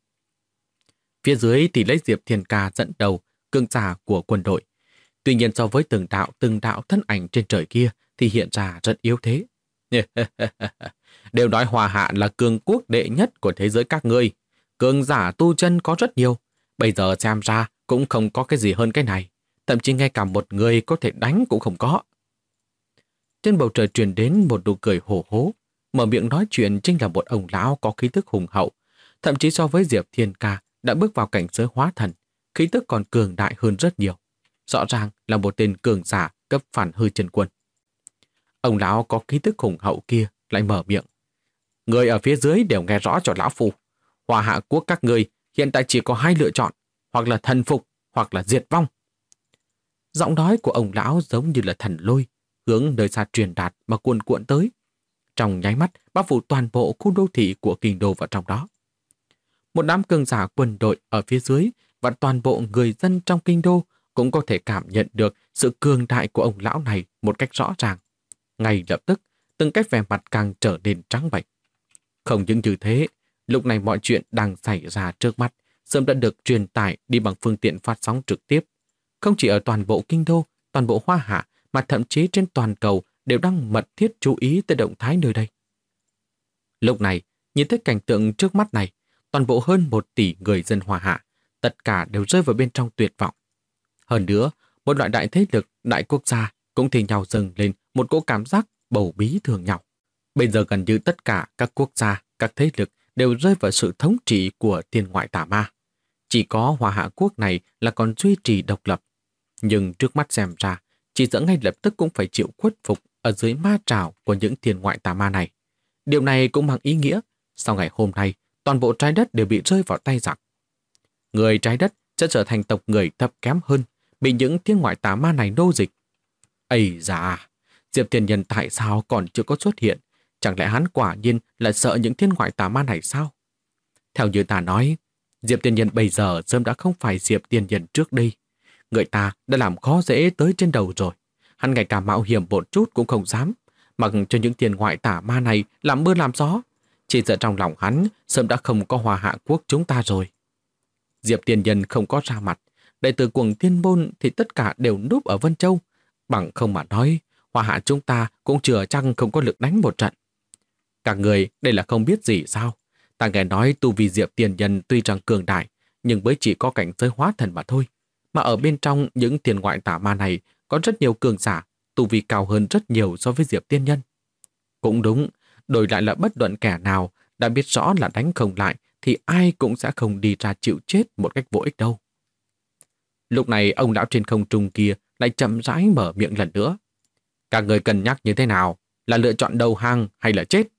Phía dưới thì lấy Diệp Thiên Ca dẫn đầu, cường giả của quân đội. Tuy nhiên so với từng đạo thân ảnh trên trời kia thì hiện ra rất yếu thế. Đều nói Hoa Hạ là cường quốc đệ nhất của thế giới các ngươi. Cường giả tu chân có rất nhiều. Bây giờ xem ra cũng không có cái gì hơn cái này. Thậm chí ngay cả một người có thể đánh cũng không có. Trên bầu trời truyền đến một nụ cười hổ hố. Mở miệng nói chuyện chính là một ông lão có khí tức hùng hậu. Thậm chí so với Diệp Thiên Ca đã bước vào cảnh giới hóa thần, khí tức còn cường đại hơn rất nhiều. Rõ ràng là một tên cường giả cấp phản hư chân quân. Ông lão có khí tức hùng hậu kia lại mở miệng. Người ở phía dưới đều nghe rõ cho lão phu. Hoa Hạ quốc các ngươi hiện tại chỉ có hai lựa chọn, hoặc là thần phục, hoặc là diệt vong. Giọng nói của ông lão giống như là thần lôi, hướng nơi xa truyền đạt mà cuồn cuộn tới. Trong nháy mắt, bao phủ toàn bộ khu đô thị của kinh đô vào trong đó. Một đám cường giả quân đội ở phía dưới và toàn bộ người dân trong kinh đô cũng có thể cảm nhận được sự cường đại của ông lão này một cách rõ ràng. Ngay lập tức, từng cái vẻ mặt càng trở nên trắng bệch. Không những như thế, lúc này mọi chuyện đang xảy ra trước mắt sớm đã được truyền tải đi bằng phương tiện phát sóng trực tiếp. Không chỉ ở toàn bộ kinh đô, toàn bộ Hoa Hạ, mà thậm chí trên toàn cầu đều đang mật thiết chú ý tới động thái nơi đây. Lúc này, nhìn thấy cảnh tượng trước mắt này, toàn bộ hơn 1 tỷ người dân Hoa Hạ, tất cả đều rơi vào bên trong tuyệt vọng. Hơn nữa, một loại đại thế lực, đại quốc gia cũng thì nhau dâng lên một cỗ cảm giác bầu bí thường nhau. Bây giờ gần như tất cả các quốc gia, các thế lực đều rơi vào sự thống trị của thiên ngoại tà ma. Chỉ có Hoa Hạ quốc này là còn duy trì độc lập. Nhưng trước mắt xem ra, chỉ sợ ngay lập tức cũng phải chịu khuất phục ở dưới ma trảo của những thiên ngoại tà ma này. Điều này cũng mang ý nghĩa, sau ngày hôm nay, toàn bộ trái đất đều bị rơi vào tay giặc. Người trái đất sẽ trở thành tộc người thấp kém hơn, bị những thiên ngoại tà ma này nô dịch. Ây da, Diệp Tiền Nhân tại sao còn chưa có xuất hiện? Chẳng lẽ hắn quả nhiên là sợ những thiên ngoại tà ma này sao? Theo như ta nói, Diệp Tiền Nhân bây giờ sớm đã không phải Diệp Tiền Nhân trước đây. Người ta đã làm khó dễ tới trên đầu rồi. Hắn ngay cả mạo hiểm một chút cũng không dám, mặc cho những thiên ngoại tà ma này làm mưa làm gió. Chỉ sợ trong lòng hắn sớm đã không có Hoa Hạ quốc chúng ta rồi. Diệp Tiền Nhân không có ra mặt, đệ tử Cuồng Thiên Môn thì tất cả đều núp ở Vân Châu. Bằng không mà nói, Hoa Hạ chúng ta cũng chưa chăng không có lực đánh một trận. Các người đây là không biết gì sao? Ta nghe nói tu vi Diệp Tiền Nhân tuy rằng cường đại, nhưng mới chỉ có cảnh giới hóa thần mà thôi. Mà ở bên trong những thiên ngoại tà ma này có rất nhiều cường giả, tu vi cao hơn rất nhiều so với Diệp Tiên Nhân. Cũng đúng, đổi lại là bất luận kẻ nào đã biết rõ là đánh không lại thì ai cũng sẽ không đi ra chịu chết một cách vô ích đâu. Lúc này ông lão trên không trung kia lại chậm rãi mở miệng lần nữa. Các người cân nhắc như thế nào? Là lựa chọn đầu hàng hay là chết?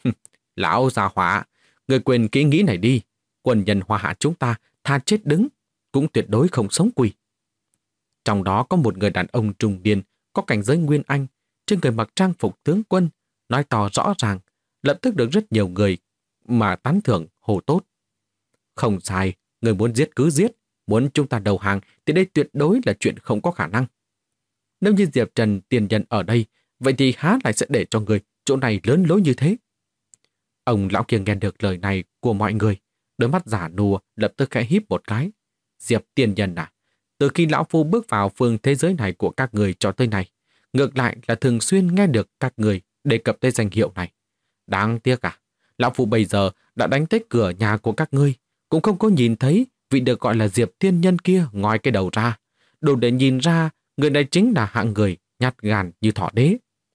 Lão già hỏa, người quên kỹ nghĩ này đi. Quân nhân Hoa Hạ chúng ta tha chết đứng, cũng tuyệt đối không sống quỳ. Trong đó có một người đàn ông trung niên, có cảnh giới nguyên anh, trên người mặc trang phục tướng quân, nói to rõ ràng, lập tức được rất nhiều người mà tán thưởng hồ tốt. Không sai, người muốn giết cứ giết, muốn chúng ta đầu hàng thì đây tuyệt đối là chuyện không có khả năng. Nếu như Diệp Trần Tiền Nhân ở đây, vậy thì há lại sẽ để cho người chỗ này lớn lối như thế? Ông lão kia nghe được lời này của mọi người, đôi mắt giả nùa lập tức khẽ híp một cái. Diệp Tiền Nhân à, từ khi lão phu bước vào phương thế giới này của các người cho tới này, ngược lại là thường xuyên nghe được các người đề cập tới danh hiệu này. Đáng tiếc à, lão phu bây giờ đã đánh tới cửa nhà của các ngươi, cũng không có nhìn thấy vị được gọi là Diệp Tiên Nhân kia ngoi cái đầu ra. Đủ để nhìn ra người này chính là hạng người nhát gan như thỏ đế.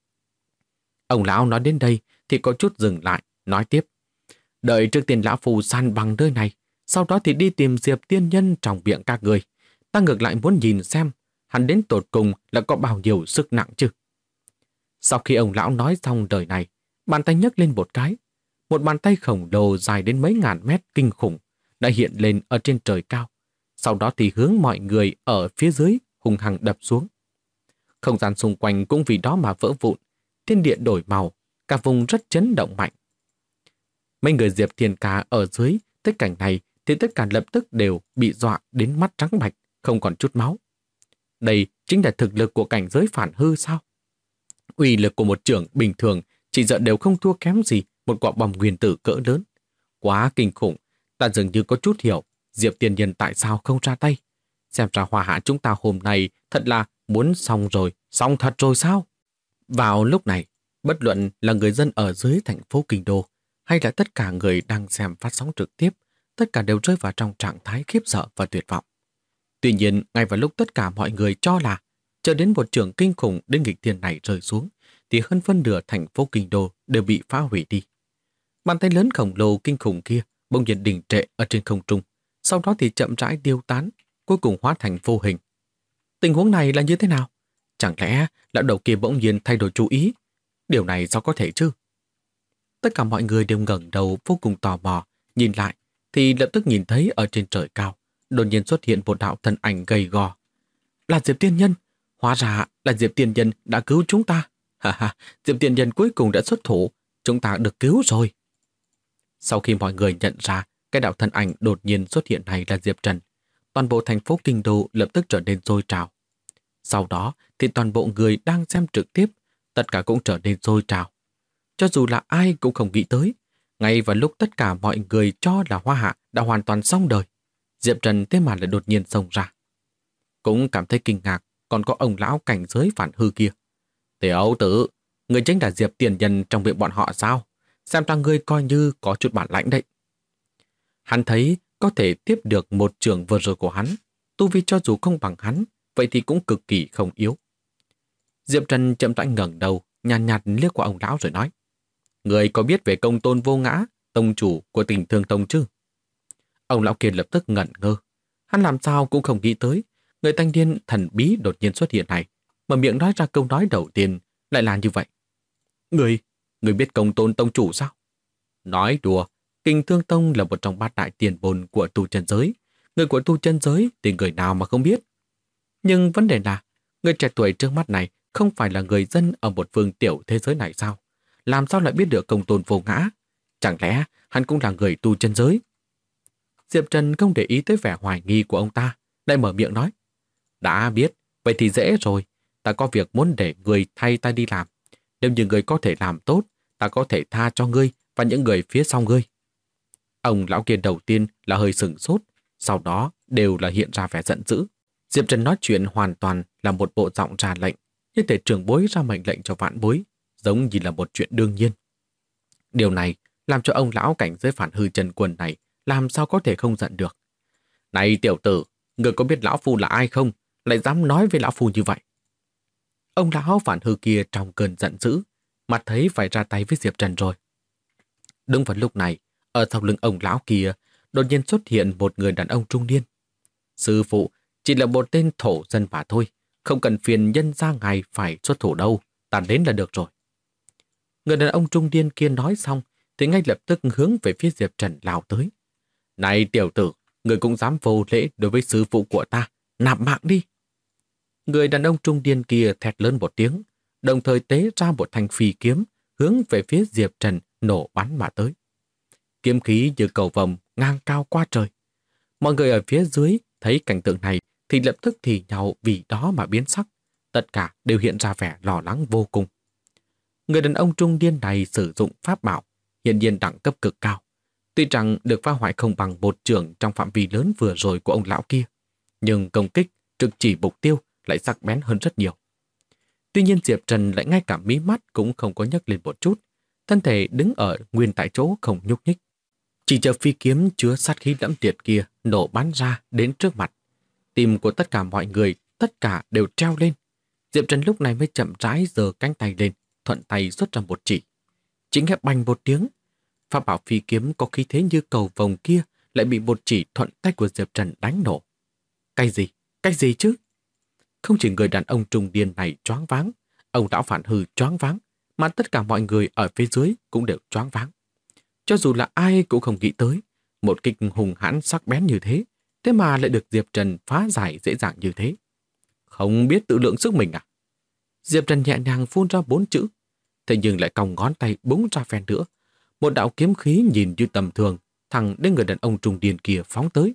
Ông lão nói đến đây thì có chút dừng lại, nói tiếp. Đợi trước tiên lão phu san bằng nơi này, sau đó thì đi tìm Diệp Tiên Nhân trong miệng các người. Ta ngược lại muốn nhìn xem hắn đến tột cùng là có bao nhiêu sức nặng chứ. Sau khi ông lão nói xong lời này, bàn tay nhấc lên một cái. Một bàn tay khổng lồ dài đến mấy ngàn mét kinh khủng đã hiện lên ở trên trời cao. Sau đó thì hướng mọi người ở phía dưới hung hăng đập xuống. Không gian xung quanh cũng vì đó mà vỡ vụn, thiên địa đổi màu, cả vùng rất chấn động mạnh. Mấy người Diệp Thiên Ca ở dưới thấy cảnh này thì tất cả lập tức đều bị dọa đến mắt trắng bạch, không còn chút máu. Đây chính là thực lực của cảnh giới phản hư sao? Uy lực của một trưởng bình thường chỉ sợ đều không thua kém gì một quả bom nguyên tử cỡ lớn. Quá kinh khủng, ta dường như có chút hiểu Diệp Tiên Nhân tại sao không ra tay. Xem ra Hoa Hạ chúng ta hôm nay thật là muốn xong rồi, xong thật rồi sao? Vào lúc này, bất luận là người dân ở dưới thành phố Kinh Đô hay là tất cả người đang xem phát sóng trực tiếp, tất cả đều rơi vào trong trạng thái khiếp sợ và tuyệt vọng. Tuy nhiên, ngay vào lúc tất cả mọi người cho là chờ đến một trường kinh khủng đến nghịch thiên này rơi xuống, thì hơn phân nửa thành phố Kinh Đô đều bị phá hủy đi. Bàn tay lớn khổng lồ kinh khủng kia bỗng nhiên đình trệ ở trên không trung, sau đó thì chậm rãi tiêu tán, cuối cùng hóa thành vô hình. Tình huống này là như thế nào? Chẳng lẽ lão đầu kia bỗng nhiên thay đổi chú ý? Điều này sao có thể chứ? Tất cả mọi người đều ngẩng đầu vô cùng tò mò, nhìn lại thì lập tức nhìn thấy ở trên trời cao đột nhiên xuất hiện một đạo thân ảnh gầy gò. Là Diệp Tiên Nhân, hóa ra là Diệp Tiên Nhân đã cứu chúng ta. Ha ha, Diệp Tiên Nhân cuối cùng đã xuất thủ, chúng ta được cứu rồi. Sau khi mọi người nhận ra cái đạo thân ảnh đột nhiên xuất hiện này là Diệp Trần, toàn bộ thành phố Kinh Đô lập tức trở nên sôi trào. Sau đó thì toàn bộ người đang xem trực tiếp, tất cả cũng trở nên sôi trào. Cho dù là ai cũng không nghĩ tới, ngay vào lúc tất cả mọi người cho là Hoa Hạ đã hoàn toàn xong đời, Diệp Trần thế mà lại đột nhiên xông ra. Cũng cảm thấy kinh ngạc, còn có ông lão cảnh giới phản hư kia. Tiểu tử, người chính là Diệp tiền nhân trong miệng bọn họ sao? Xem ra ngươi coi như có chút bản lãnh đấy. Hắn thấy có thể tiếp được một trường vừa rồi của hắn, tu vi cho dù không bằng hắn, vậy thì cũng cực kỳ không yếu. Diệp Trần chậm rãi ngẩng đầu, nhàn nhạt liếc qua ông lão rồi nói: Người có biết về Công Tôn Vô Ngã, tông chủ của Tình Thương Tông chứ? Ông lão kia lập tức ngẩn ngơ. Hắn làm sao cũng không nghĩ tới, người thanh niên thần bí đột nhiên xuất hiện này, mà miệng nói ra câu nói đầu tiên lại là như vậy. Người biết Công Tôn tông chủ sao? Nói đùa, Kình Thương Tông là một trong bát đại tiền bồn của tu chân giới. Người của tu chân giới thì người nào mà không biết. Nhưng vấn đề là, người trẻ tuổi trước mắt này không phải là người dân ở một phương tiểu thế giới này sao? Làm sao lại biết được Công Tôn Vô Ngã? Chẳng lẽ hắn cũng là người tu chân giới? Diệp Trần không để ý tới vẻ hoài nghi của ông ta, lại mở miệng nói: Đã biết, vậy thì dễ rồi. Ta có việc muốn để người thay ta đi làm. Nếu như người có thể làm tốt, ta có thể tha cho ngươi và những người phía sau ngươi. Ông lão kia đầu tiên là hơi sửng sốt, sau đó đều là hiện ra vẻ giận dữ. Diệp Trần nói chuyện hoàn toàn là một bộ giọng ra lệnh, như thể trưởng bối ra mệnh lệnh cho vạn bối, giống như là một chuyện đương nhiên. Điều này làm cho ông lão cảnh giới phản hư Trần Quân này làm sao có thể không giận được. Này tiểu tử, người có biết lão phu là ai không? Lại dám nói với lão phu như vậy. Ông lão phản hư kia trong cơn giận dữ, mặt thấy phải ra tay với Diệp Trần rồi. Đúng vào lúc này, ở sau lưng ông lão kia đột nhiên xuất hiện một người đàn ông trung niên. Sư phụ, chỉ là một tên thổ dân mà thôi, không cần phiền nhân ra ngài phải xuất thủ đâu, ta đến là được rồi. Người đàn ông trung niên kia nói xong thì ngay lập tức hướng về phía Diệp Trần lao tới. Này tiểu tử, người cũng dám vô lễ đối với sư phụ của ta, nạp mạng đi. Người đàn ông trung niên kia thét lớn một tiếng, đồng thời tế ra một thanh phi kiếm hướng về phía Diệp Trần nổ bắn mà tới. Kiếm khí như cầu vồng ngang cao qua trời. Mọi người ở phía dưới thấy cảnh tượng này thì lập tức thì nhau vì đó mà biến sắc. Tất cả đều hiện ra vẻ lo lắng vô cùng. Người đàn ông trung niên này sử dụng pháp bảo, hiện nhiên đẳng cấp cực cao. Tuy rằng được phá hoại không bằng một trường trong phạm vi lớn vừa rồi của ông lão kia, nhưng công kích trực chỉ mục tiêu lại sắc bén hơn rất nhiều. Tuy nhiên Diệp Trần lại ngay cả mí mắt cũng không có nhấc lên một chút, thân thể đứng ở nguyên tại chỗ không nhúc nhích. Chỉ chờ phi kiếm chứa sát khí lẫm liệt kia nổ bắn ra đến trước mặt. Tim của tất cả mọi người, tất cả đều treo lên. Diệp Trần lúc này mới chậm rãi giơ cánh tay lên, thuận tay xuất ra một chỉ. Chỉ nghe bành một tiếng, pháp bảo phi kiếm có khí thế như cầu vồng kia lại bị một chỉ thuận tay của Diệp Trần đánh nổ. Cái gì? Cái gì chứ? Không chỉ người đàn ông trung niên này choáng váng, ông lão phản hư choáng váng, mà tất cả mọi người ở phía dưới cũng đều choáng váng. Cho dù là ai cũng không nghĩ tới, một kích hùng hãn sắc bén như thế, thế mà lại được Diệp Trần phá giải dễ dàng như thế. Không biết tự lượng sức mình à? Diệp Trần nhẹ nhàng phun ra 4 chữ, thế nhưng lại còng ngón tay búng ra phen nữa. Một đạo kiếm khí nhìn như tầm thường, thẳng đến người đàn ông trung niên kia phóng tới.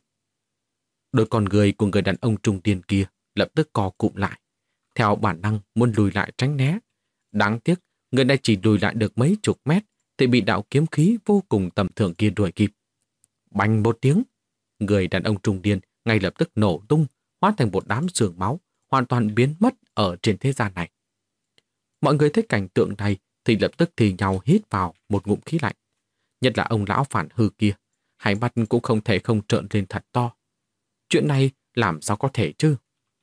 Đôi con người của người đàn ông trung niên kia lập tức co cụm lại, theo bản năng muốn lùi lại tránh né. Đáng tiếc, người này chỉ lùi lại được mấy chục mét thì bị đạo kiếm khí vô cùng tầm thường kia đuổi kịp. Bành một tiếng, người đàn ông trung niên ngay lập tức nổ tung, hóa thành một đám sương máu, hoàn toàn biến mất ở trên thế gian này. Mọi người thấy cảnh tượng này thì lập tức thì nhau hít vào một ngụm khí lạnh. Nhất là ông lão phản hư kia, hai mắt cũng không thể không trợn lên thật to. Chuyện này làm sao có thể chứ?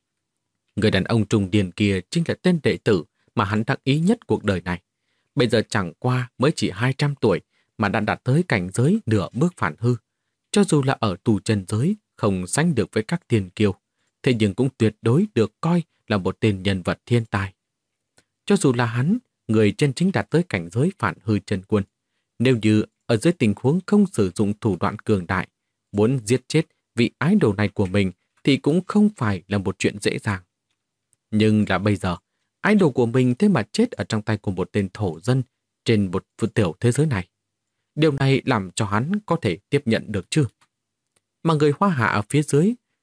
Người đàn ông trung niên kia chính là tên đệ tử mà hắn đắc ý nhất cuộc đời này. Bây giờ chẳng qua mới chỉ 200 tuổi mà đã đạt tới cảnh giới nửa bước phản hư. Cho dù là ở tù chân giới không sánh được với các thiên kiêu, thế nhưng cũng tuyệt đối được coi là một tên nhân vật thiên tài. Cho dù là hắn, người chân chính đạt tới cảnh giới phản hư chân quân, nếu như ở dưới tình huống không sử dụng thủ đoạn cường đại, muốn giết chết vị ái đồ này của mình thì cũng không phải là một chuyện dễ dàng. Nhưng là bây giờ, ái đồ của mình thế mà chết ở trong tay của một tên thổ dân trên một tiểu thế giới này. Điều này làm cho hắn có thể tiếp nhận được chưa? Mà người Hoa Hạ ở phía dưới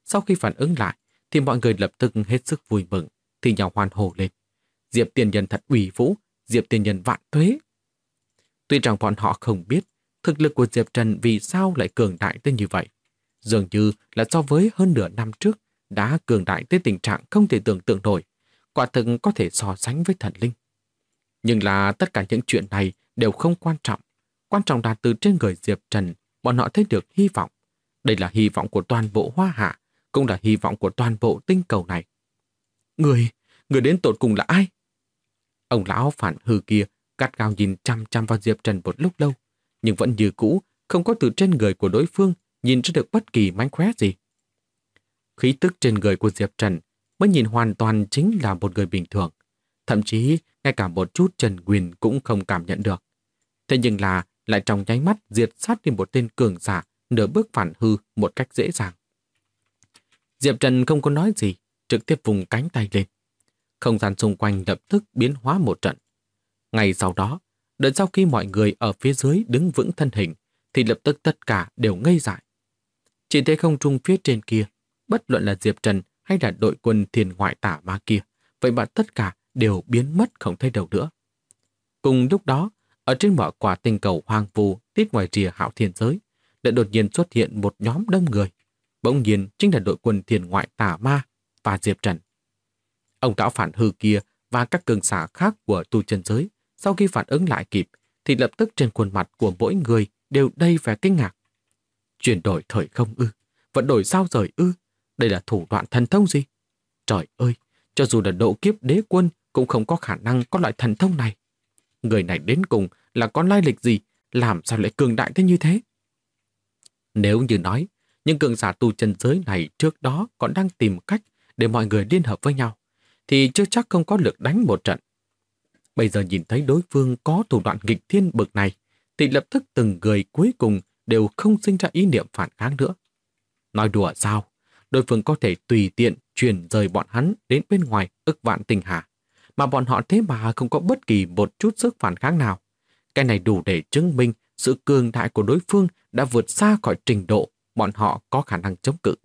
Sau khi phản ứng lại, thì mọi người lập tức hết sức vui mừng, thì nhau hoan hô lên. Diệp tiên nhân thật uy vũ, Diệp tiên nhân vạn tuế. Tuy rằng bọn họ không biết thực lực của Diệp Trần vì sao lại cường đại tới như vậy. Dường như là so với hơn nửa năm trước đã cường đại tới tình trạng không thể tưởng tượng nổi, quả thực có thể so sánh với thần linh. Nhưng là tất cả những chuyện này đều không quan trọng. Quan trọng là từ trên người Diệp Trần, bọn họ thấy được hy vọng. Đây là hy vọng của toàn bộ Hoa Hạ, cũng là hy vọng của toàn bộ tinh cầu này. Người đến tột cùng là ai? Ông lão Phản Hư kia gắt gao nhìn chăm chăm vào Diệp Trần một lúc lâu, nhưng vẫn như cũ, không có từ trên người của đối phương nhìn ra được bất kỳ mánh khóe gì. Khí tức trên người của Diệp Trần mới nhìn hoàn toàn chính là một người bình thường, thậm chí ngay cả một chút trần quyền cũng không cảm nhận được. Thế nhưng là lại trong nháy mắt diệt sát đi một tên cường giả nửa bước Phản Hư một cách dễ dàng. Diệp Trần không có nói gì, trực tiếp vùng cánh tay lên. Không gian xung quanh lập tức biến hóa một trận. Ngay sau đó, đợi sau khi mọi người ở phía dưới đứng vững thân hình, thì lập tức tất cả đều ngây dại. Chỉ thấy không trung phía trên kia, bất luận là Diệp Trần hay là đội quân Thiên Ngoại Tả Ma kia, vậy mà tất cả đều biến mất không thấy đâu nữa. Cùng lúc đó, ở trên mọi quả tinh cầu hoang vu tít ngoài rìa Hạo Thiên giới, đã đột nhiên xuất hiện một nhóm đông người. Bỗng nhiên chính là đội quân Thiên Ngoại Tả Ma và Diệp Trần. Ông lão Phản Hư kia và các cường giả khác của tu chân giới sau khi phản ứng lại kịp thì lập tức trên khuôn mặt của mỗi người đều đầy vẻ kinh ngạc. Chuyển đổi thời không ư? Vận đổi sao rời ư? Đây là thủ đoạn thần thông gì? Trời ơi, cho dù là độ kiếp đế quân cũng không có khả năng có loại thần thông này. Người này đến cùng là có lai lịch gì? Làm sao lại cường đại thế như thế? Nếu như nói, những cường giả tu chân giới này trước đó còn đang tìm cách để mọi người liên hợp với nhau, thì chưa chắc không có lực đánh một trận. Bây giờ nhìn thấy đối phương có thủ đoạn nghịch thiên bực này, thì lập tức từng người cuối cùng đều không sinh ra ý niệm phản kháng nữa. Nói đùa sao? Đối phương có thể tùy tiện chuyển rời bọn hắn đến bên ngoài ức vạn tinh hà, mà bọn họ thế mà không có bất kỳ một chút sức phản kháng nào. Cái này đủ để chứng minh sự cường đại của đối phương đã vượt xa khỏi trình độ bọn họ có khả năng chống cự.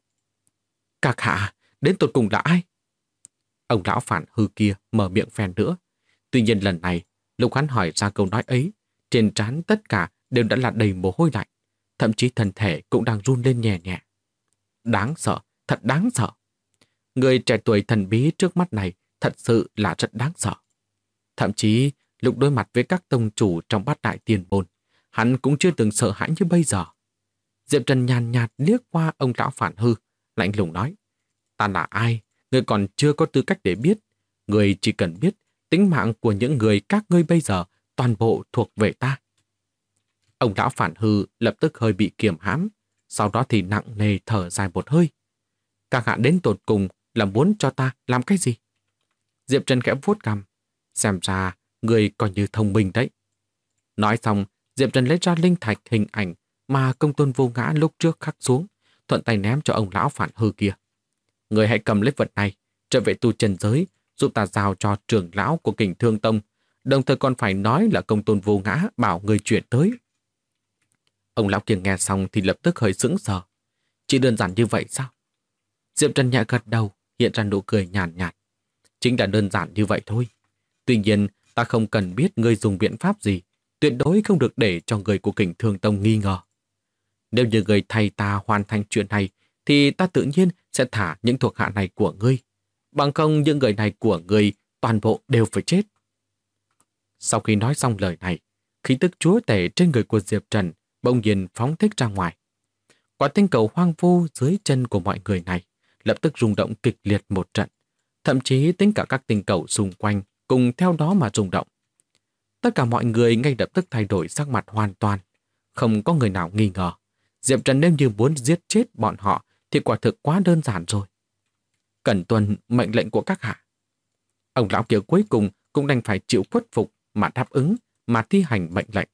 Các hạ, đến tột cùng là ai? Ông lão Phản Hư kia mở miệng phèn nữa. Tuy nhiên lần này, lúc hắn hỏi ra câu nói ấy, trên trán tất cả đều đã là đầy mồ hôi lạnh, thậm chí thân thể cũng đang run lên nhẹ nhẹ. Đáng sợ, thật đáng sợ. Người trẻ tuổi thần bí trước mắt này thật sự là rất đáng sợ. Thậm chí, lúc đối mặt với các tông chủ trong Bát Đại Tiên Môn, hắn cũng chưa từng sợ hãi như bây giờ. Diệp Trần nhàn nhạt liếc qua ông lão Phản Hư, lạnh lùng nói: Ta là ai? Ngươi còn chưa có tư cách để biết. Ngươi chỉ cần biết tính mạng của những người các ngươi bây giờ toàn bộ thuộc về ta. Ông lão Phản Hư lập tức hơi bị kiềm hãm, sau đó thì nặng nề thở dài một hơi. Các hạ đến tột cùng là muốn cho ta làm cái gì? Diệp Trần khẽ vuốt cằm, xem ra người coi như thông minh đấy. Nói xong, Diệp Trần lấy ra linh thạch hình ảnh mà Công Tôn Vô Ngã lúc trước khắc xuống, thuận tay ném cho ông lão Phản Hư kia. Người hãy cầm lấy vật này, trở về tu chân giới, giúp ta giao cho trưởng lão của Kình Thương Tông, đồng thời còn phải nói là Công Tôn Vô Ngã bảo người chuyển tới. Ông lão kia nghe xong thì lập tức hơi sững sờ. Chỉ đơn giản như vậy sao? Diệp Trần nhẹ gật đầu, hiện ra nụ cười nhàn nhạt. Chính là đơn giản như vậy thôi. Tuy nhiên, ta không cần biết ngươi dùng biện pháp gì, tuyệt đối không được để cho người của Kình Thương Tông nghi ngờ. Nếu như người thầy ta hoàn thành chuyện này, thì ta tự nhiên sẽ thả những thuộc hạ này của ngươi. Bằng không những người này của ngươi toàn bộ đều phải chết. Sau khi nói xong lời này, khí tức chúa tể trên người của Diệp Trần bỗng nhiên phóng thích ra ngoài. Quả tinh cầu hoang vu dưới chân của mọi người này lập tức rung động kịch liệt một trận. Thậm chí tính cả các tinh cầu xung quanh cùng theo đó mà rung động. Tất cả mọi người ngay lập tức thay đổi sắc mặt hoàn toàn. Không có người nào nghi ngờ. Diệp Trần nếu như muốn giết chết bọn họ thì quả thực quá đơn giản rồi. Cần tuân mệnh lệnh của các hạ. Ông lão kia cuối cùng cũng đành phải chịu khuất phục mà đáp ứng, mà thi hành mệnh lệnh.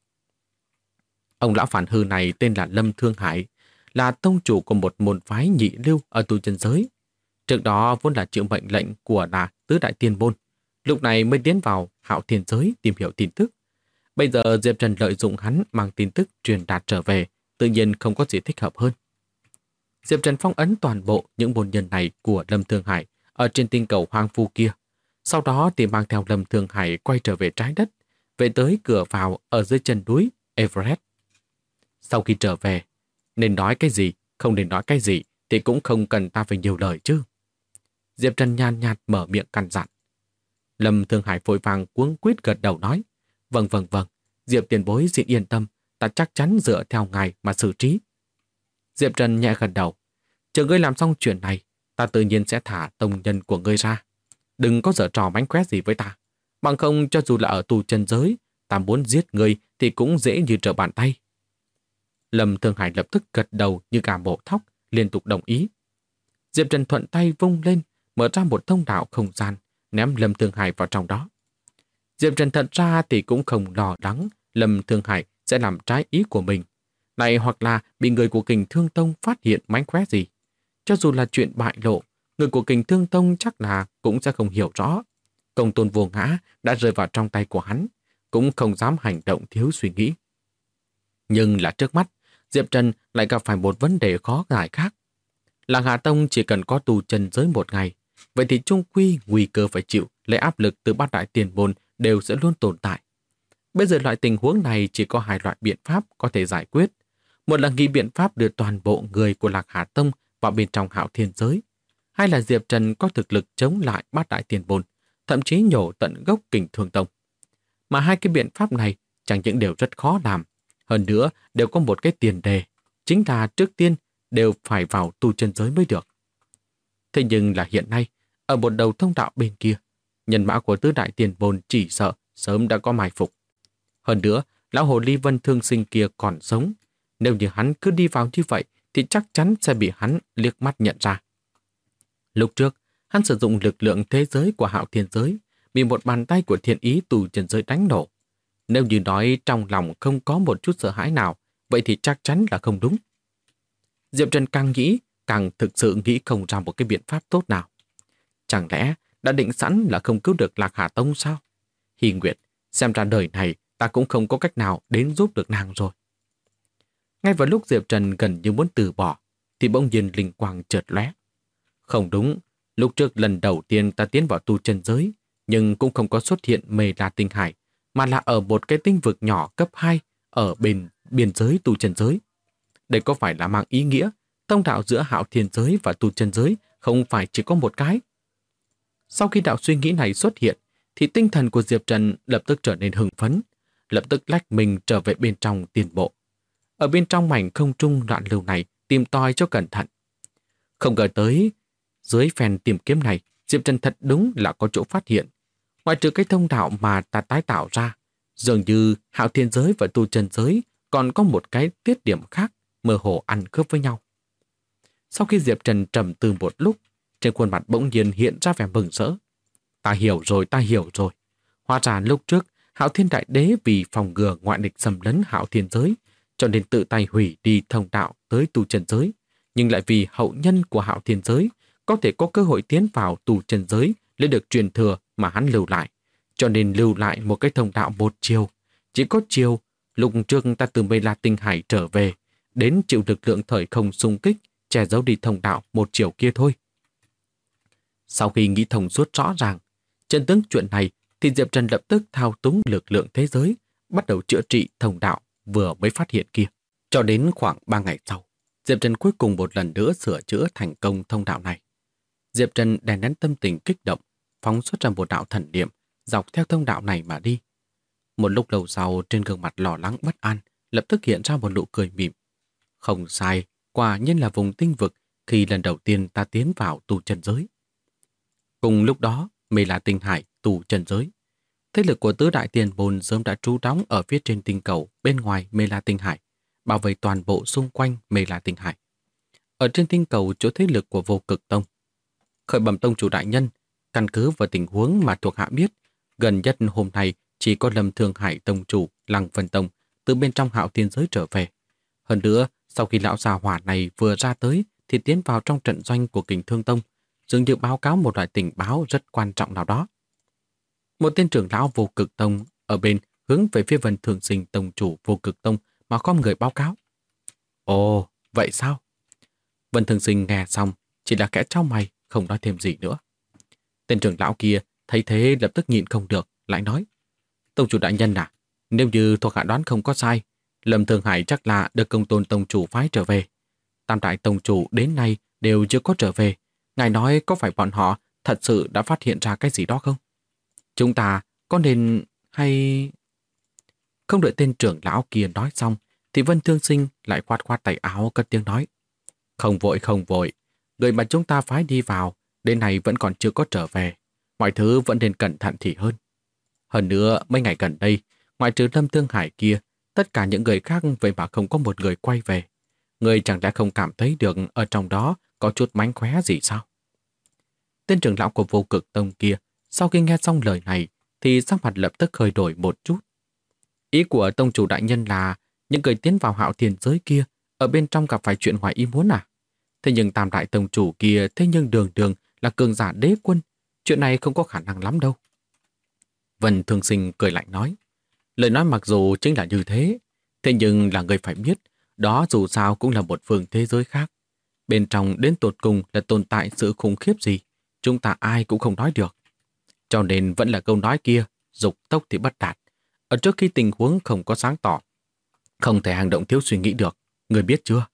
Ông lão Phản Hư này tên là Lâm Thương Hải, là tông chủ của một môn phái nhị lưu ở tu chân giới. Trước đó vốn là chịu mệnh lệnh của là tứ đại tiên môn, lúc này mới tiến vào Hạo Thiên giới tìm hiểu tin tức. Bây giờ Diệp Trần lợi dụng hắn mang tin tức truyền đạt trở về, tự nhiên không có gì thích hợp hơn. Diệp Trần phong ấn toàn bộ những môn nhân này của Lâm Thương Hải ở trên tinh cầu hoang vu kia. Sau đó thì mang theo Lâm Thương Hải quay trở về trái đất, về tới cửa vào ở dưới chân núi Everest. Sau khi trở về, nên nói cái gì, không nên nói cái gì thì cũng không cần ta phải nhiều lời chứ. Diệp Trần nhàn nhạt mở miệng căn dặn. Lâm Thương Hải vội vàng cuống quýt gật đầu nói. Vâng, Diệp tiền bối xin yên tâm, ta chắc chắn dựa theo ngài mà xử trí. Diệp Trần nhẹ gật đầu. Chờ ngươi làm xong chuyện này, ta tự nhiên sẽ thả tông nhân của ngươi ra. Đừng có giở trò mánh khóe gì với ta. Bằng không cho dù là ở tù chân giới, ta muốn giết ngươi thì cũng dễ như trở bàn tay. Lâm Thương Hải lập tức gật đầu như gà mổ thóc, liên tục đồng ý. Diệp Trần thuận tay vung lên, mở ra một thông đạo không gian, ném Lâm Thương Hải vào trong đó. Diệp Trần thật ra thì cũng không lo lắng Lâm Thương Hải sẽ làm trái ý của mình, này hoặc là bị người của Kình Thương Tông phát hiện mánh khóe gì. Cho dù là chuyện bại lộ, người của Kình Thương Tông chắc là cũng sẽ không hiểu rõ. Công tôn vô ngã đã rơi vào trong tay của hắn, cũng không dám hành động thiếu suy nghĩ. Nhưng là trước mắt, Diệp Trần lại gặp phải một vấn đề khó giải khác. Làng Hà Tông chỉ cần có tù chân giới một ngày, vậy thì chung quy nguy cơ phải chịu lấy áp lực từ bát đại tiền môn đều sẽ luôn tồn tại. Bây giờ loại tình huống này chỉ có hai loại biện pháp có thể giải quyết. Một là nghĩ biện pháp đưa toàn bộ người của Lạc Hà Tông vào bên trong Hạo Thiên giới. Hai là Diệp Trần có thực lực chống lại bát đại tiền môn, thậm chí nhổ tận gốc Kình Thương Tông. Mà hai cái biện pháp này chẳng những đều rất khó làm, hơn nữa đều có một cái tiền đề, chính là trước tiên đều phải vào tu chân giới mới được. Thế nhưng là hiện nay, ở một đầu thông đạo bên kia, nhân mã của tứ đại tiền môn chỉ sợ sớm đã có mai phục. Hơn nữa, lão hồ ly Vân Thương Sinh kia còn sống. Nếu như hắn cứ đi vào như vậy thì chắc chắn sẽ bị hắn liếc mắt nhận ra. Lúc trước, hắn sử dụng lực lượng thế giới của Hạo Thiên giới, bị một bàn tay của Thiên Ý tù chân giới đánh nổ. Nếu như nói trong lòng không có một chút sợ hãi nào, vậy thì chắc chắn là không đúng. Diệp Trần càng nghĩ, càng thực sự nghĩ không ra một cái biện pháp tốt nào. Chẳng lẽ đã định sẵn là không cứu được Lạc Hà Tông sao? Hy Nguyệt, xem ra đời này ta cũng không có cách nào đến giúp được nàng rồi. Ngay vào lúc Diệp Trần gần như muốn từ bỏ, thì bỗng nhiên linh quang chợt lóe. Không đúng, lúc trước lần đầu tiên ta tiến vào tu chân giới, nhưng cũng không có xuất hiện Mê La Tinh Hải, mà là ở một cái tinh vực nhỏ cấp 2 ở bên biên giới tu chân giới. Đây có phải là mang ý nghĩa thông đạo giữa Hạo Thiên giới và tu chân giới không phải chỉ có một cái? Sau khi đạo suy nghĩ này xuất hiện, thì tinh thần của Diệp Trần lập tức trở nên hưng phấn, lập tức lách mình trở về bên trong tiền bộ. Ở bên trong mảnh không trung loạn lưu này tìm tòi cho cẩn thận. Không ngờ tới, dưới phen tìm kiếm này, Diệp Trần thật đúng là có chỗ phát hiện. Ngoài trừ cái thông đạo mà ta tái tạo ra, dường như Hạo Thiên giới và tu chân giới còn có một cái tiết điểm khác mơ hồ ăn khớp với nhau. Sau khi Diệp Trần trầm tư một lúc, trên khuôn mặt bỗng nhiên hiện ra vẻ mừng rỡ. Ta hiểu rồi. Hóa ra lúc trước, Hạo Thiên Đại Đế vì phòng ngừa ngoại địch xâm lấn Hạo Thiên giới, cho nên tự tay hủy đi thông đạo tới tu chân giới, nhưng lại vì hậu nhân của Hạo Thiên giới có thể có cơ hội tiến vào tu chân giới lấy được truyền thừa mà hắn lưu lại, cho nên lưu lại một cái thông đạo một chiều. Chỉ có chiều, lúc trước ta từ Mê La Tinh Hải trở về, đến chịu lực lượng thời không xung kích, che giấu đi thông đạo một chiều kia thôi. Sau khi nghĩ thông suốt rõ ràng, chân tướng chuyện này, thì Diệp Trần lập tức thao túng lực lượng thế giới, bắt đầu chữa trị thông đạo vừa mới phát hiện kia. Cho đến khoảng 3 ngày sau, Diệp Trần cuối cùng một lần nữa sửa chữa thành công thông đạo này. Diệp Trần đè nén tâm tình kích động, phóng xuất ra một đạo thần niệm, dọc theo thông đạo này mà đi. Một lúc lâu sau, trên gương mặt lo lắng bất an, lập tức hiện ra một nụ cười mỉm. Không sai, quả nhiên là vùng tinh vực khi lần đầu tiên ta tiến vào tu chân giới. Cùng lúc đó, Mê La Tinh Hải tu chân giới. Thế lực của tứ đại tiền môn sớm đã trú đóng ở phía trên tinh cầu bên ngoài Mê La Tinh Hải, bảo vệ toàn bộ xung quanh Mê La Tinh Hải. Ở trên tinh cầu chỗ thế lực của Vô Cực Tông, Khởi Bẩm tông chủ đại nhân, căn cứ vào tình huống mà thuộc hạ biết, gần nhất hôm nay chỉ có Lâm Thương Hải tông chủ Lăng Vân Tông từ bên trong Hạo Thiên giới trở về. Hơn nữa, sau khi lão già hỏa này vừa ra tới thì tiến vào trong trận doanh của Kình Thương Tông, dường như báo cáo một loại tình báo rất quan trọng nào đó. Một tên trưởng lão Vô Cực Tông ở bên hướng về phía Vân Thường Sinh tông chủ Vô Cực Tông mà không người báo cáo. Ồ, vậy sao? Vân Thường Sinh nghe xong, chỉ là kẽ chau mày, không nói thêm gì nữa. Tên trưởng lão kia thấy thế lập tức nhịn không được, lại nói: Tông chủ đại nhân à, nếu như thuộc hạ đoán không có sai, Lâm Thương Hải chắc là được Công Tôn tông chủ phái trở về. Tam đại tông chủ đến nay đều chưa có trở về. Ngài nói có phải bọn họ thật sự đã phát hiện ra cái gì đó không? Chúng ta có nên hay... Không đợi tên trưởng lão kia nói xong, thì Vân Thương Sinh lại khoát khoát tay áo cất tiếng nói: không vội. Người mà chúng ta phái đi vào, đến nay vẫn còn chưa có trở về. Mọi thứ vẫn nên cẩn thận thì hơn. Hơn nữa, mấy ngày gần đây, ngoại trừ Lâm Thương Hải kia, tất cả những người khác vậy mà không có một người quay về. Người chẳng lẽ không cảm thấy được ở trong đó có chút mánh khóe gì sao? Tên trưởng lão của Vô Cực Tông kia, sau khi nghe xong lời này, thì sắc mặt lập tức hơi đổi một chút. Ý của tông chủ đại nhân là những người tiến vào Hạo Thiên giới kia ở bên trong gặp phải chuyện ngoài ý muốn à? Thế nhưng tam đại tông chủ kia thế nhưng đường đường là cường giả đế quân, chuyện này không có khả năng lắm đâu. Vân Thương Sinh cười lạnh nói: lời nói mặc dù chính là như thế nhưng là người phải biết, đó dù sao cũng là một phương thế giới khác. Bên trong đến tột cùng là tồn tại sự khủng khiếp gì, chúng ta ai cũng không nói được. Cho nên vẫn là câu nói kia, dục tốc thì bất đạt. Ở trước khi tình huống không có sáng tỏ, không thể hành động thiếu suy nghĩ được, người biết chưa?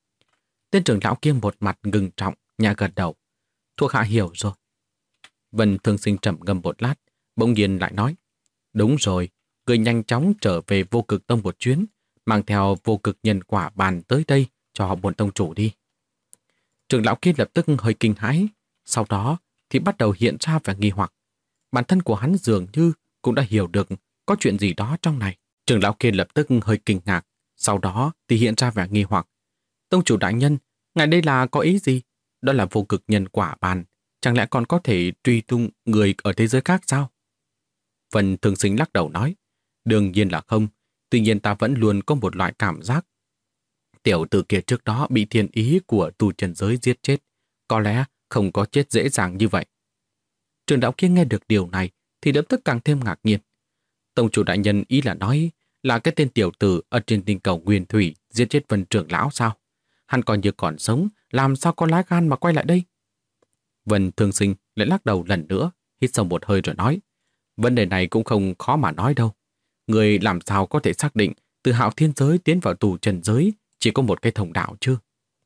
Tên trưởng lão kia một mặt ngừng trọng, nhẹ gật đầu. Thuộc hạ hiểu rồi. Vân Thương Sinh trầm ngâm một lát, bỗng nhiên lại nói: đúng rồi, người nhanh chóng trở về Vô Cực Tông một chuyến, mang theo vô cực nhân quả bàn tới đây cho bổn tông chủ đi. Trưởng lão kia lập tức hơi kinh hãi, sau đó thì bắt đầu hiện ra vẻ nghi hoặc. Bản thân của hắn dường như cũng đã hiểu được có chuyện gì đó trong này. Trưởng lão kia lập tức hơi kinh ngạc, sau đó thì hiện ra vẻ nghi hoặc. Tông chủ đại nhân, ngài đây là có ý gì? Đó là vô cực nhân quả bàn, chẳng lẽ còn có thể truy tung người ở thế giới khác sao? Vân Thường Sinh lắc đầu nói: đương nhiên là không, tuy nhiên ta vẫn luôn có một loại cảm giác. Tiểu tử kia trước đó bị thiên ý của tu chân giới giết chết, có lẽ không có chết dễ dàng như vậy. Trưởng lão kia nghe được điều này thì lập tức càng thêm ngạc nhiên. Tông chủ đại nhân ý là nói là cái tên tiểu tử ở trên tinh cầu Nguyên Thủy giết chết Vân trưởng lão sao? Hắn còn như còn sống, làm sao có lá gan mà quay lại đây? Vân Thương Sinh lại lắc đầu lần nữa, hít sâu một hơi rồi nói: vấn đề này cũng không khó mà nói đâu. Người làm sao có thể xác định từ Hạo Thiên giới tiến vào tù trần giới chỉ có một cái thông đạo chứ?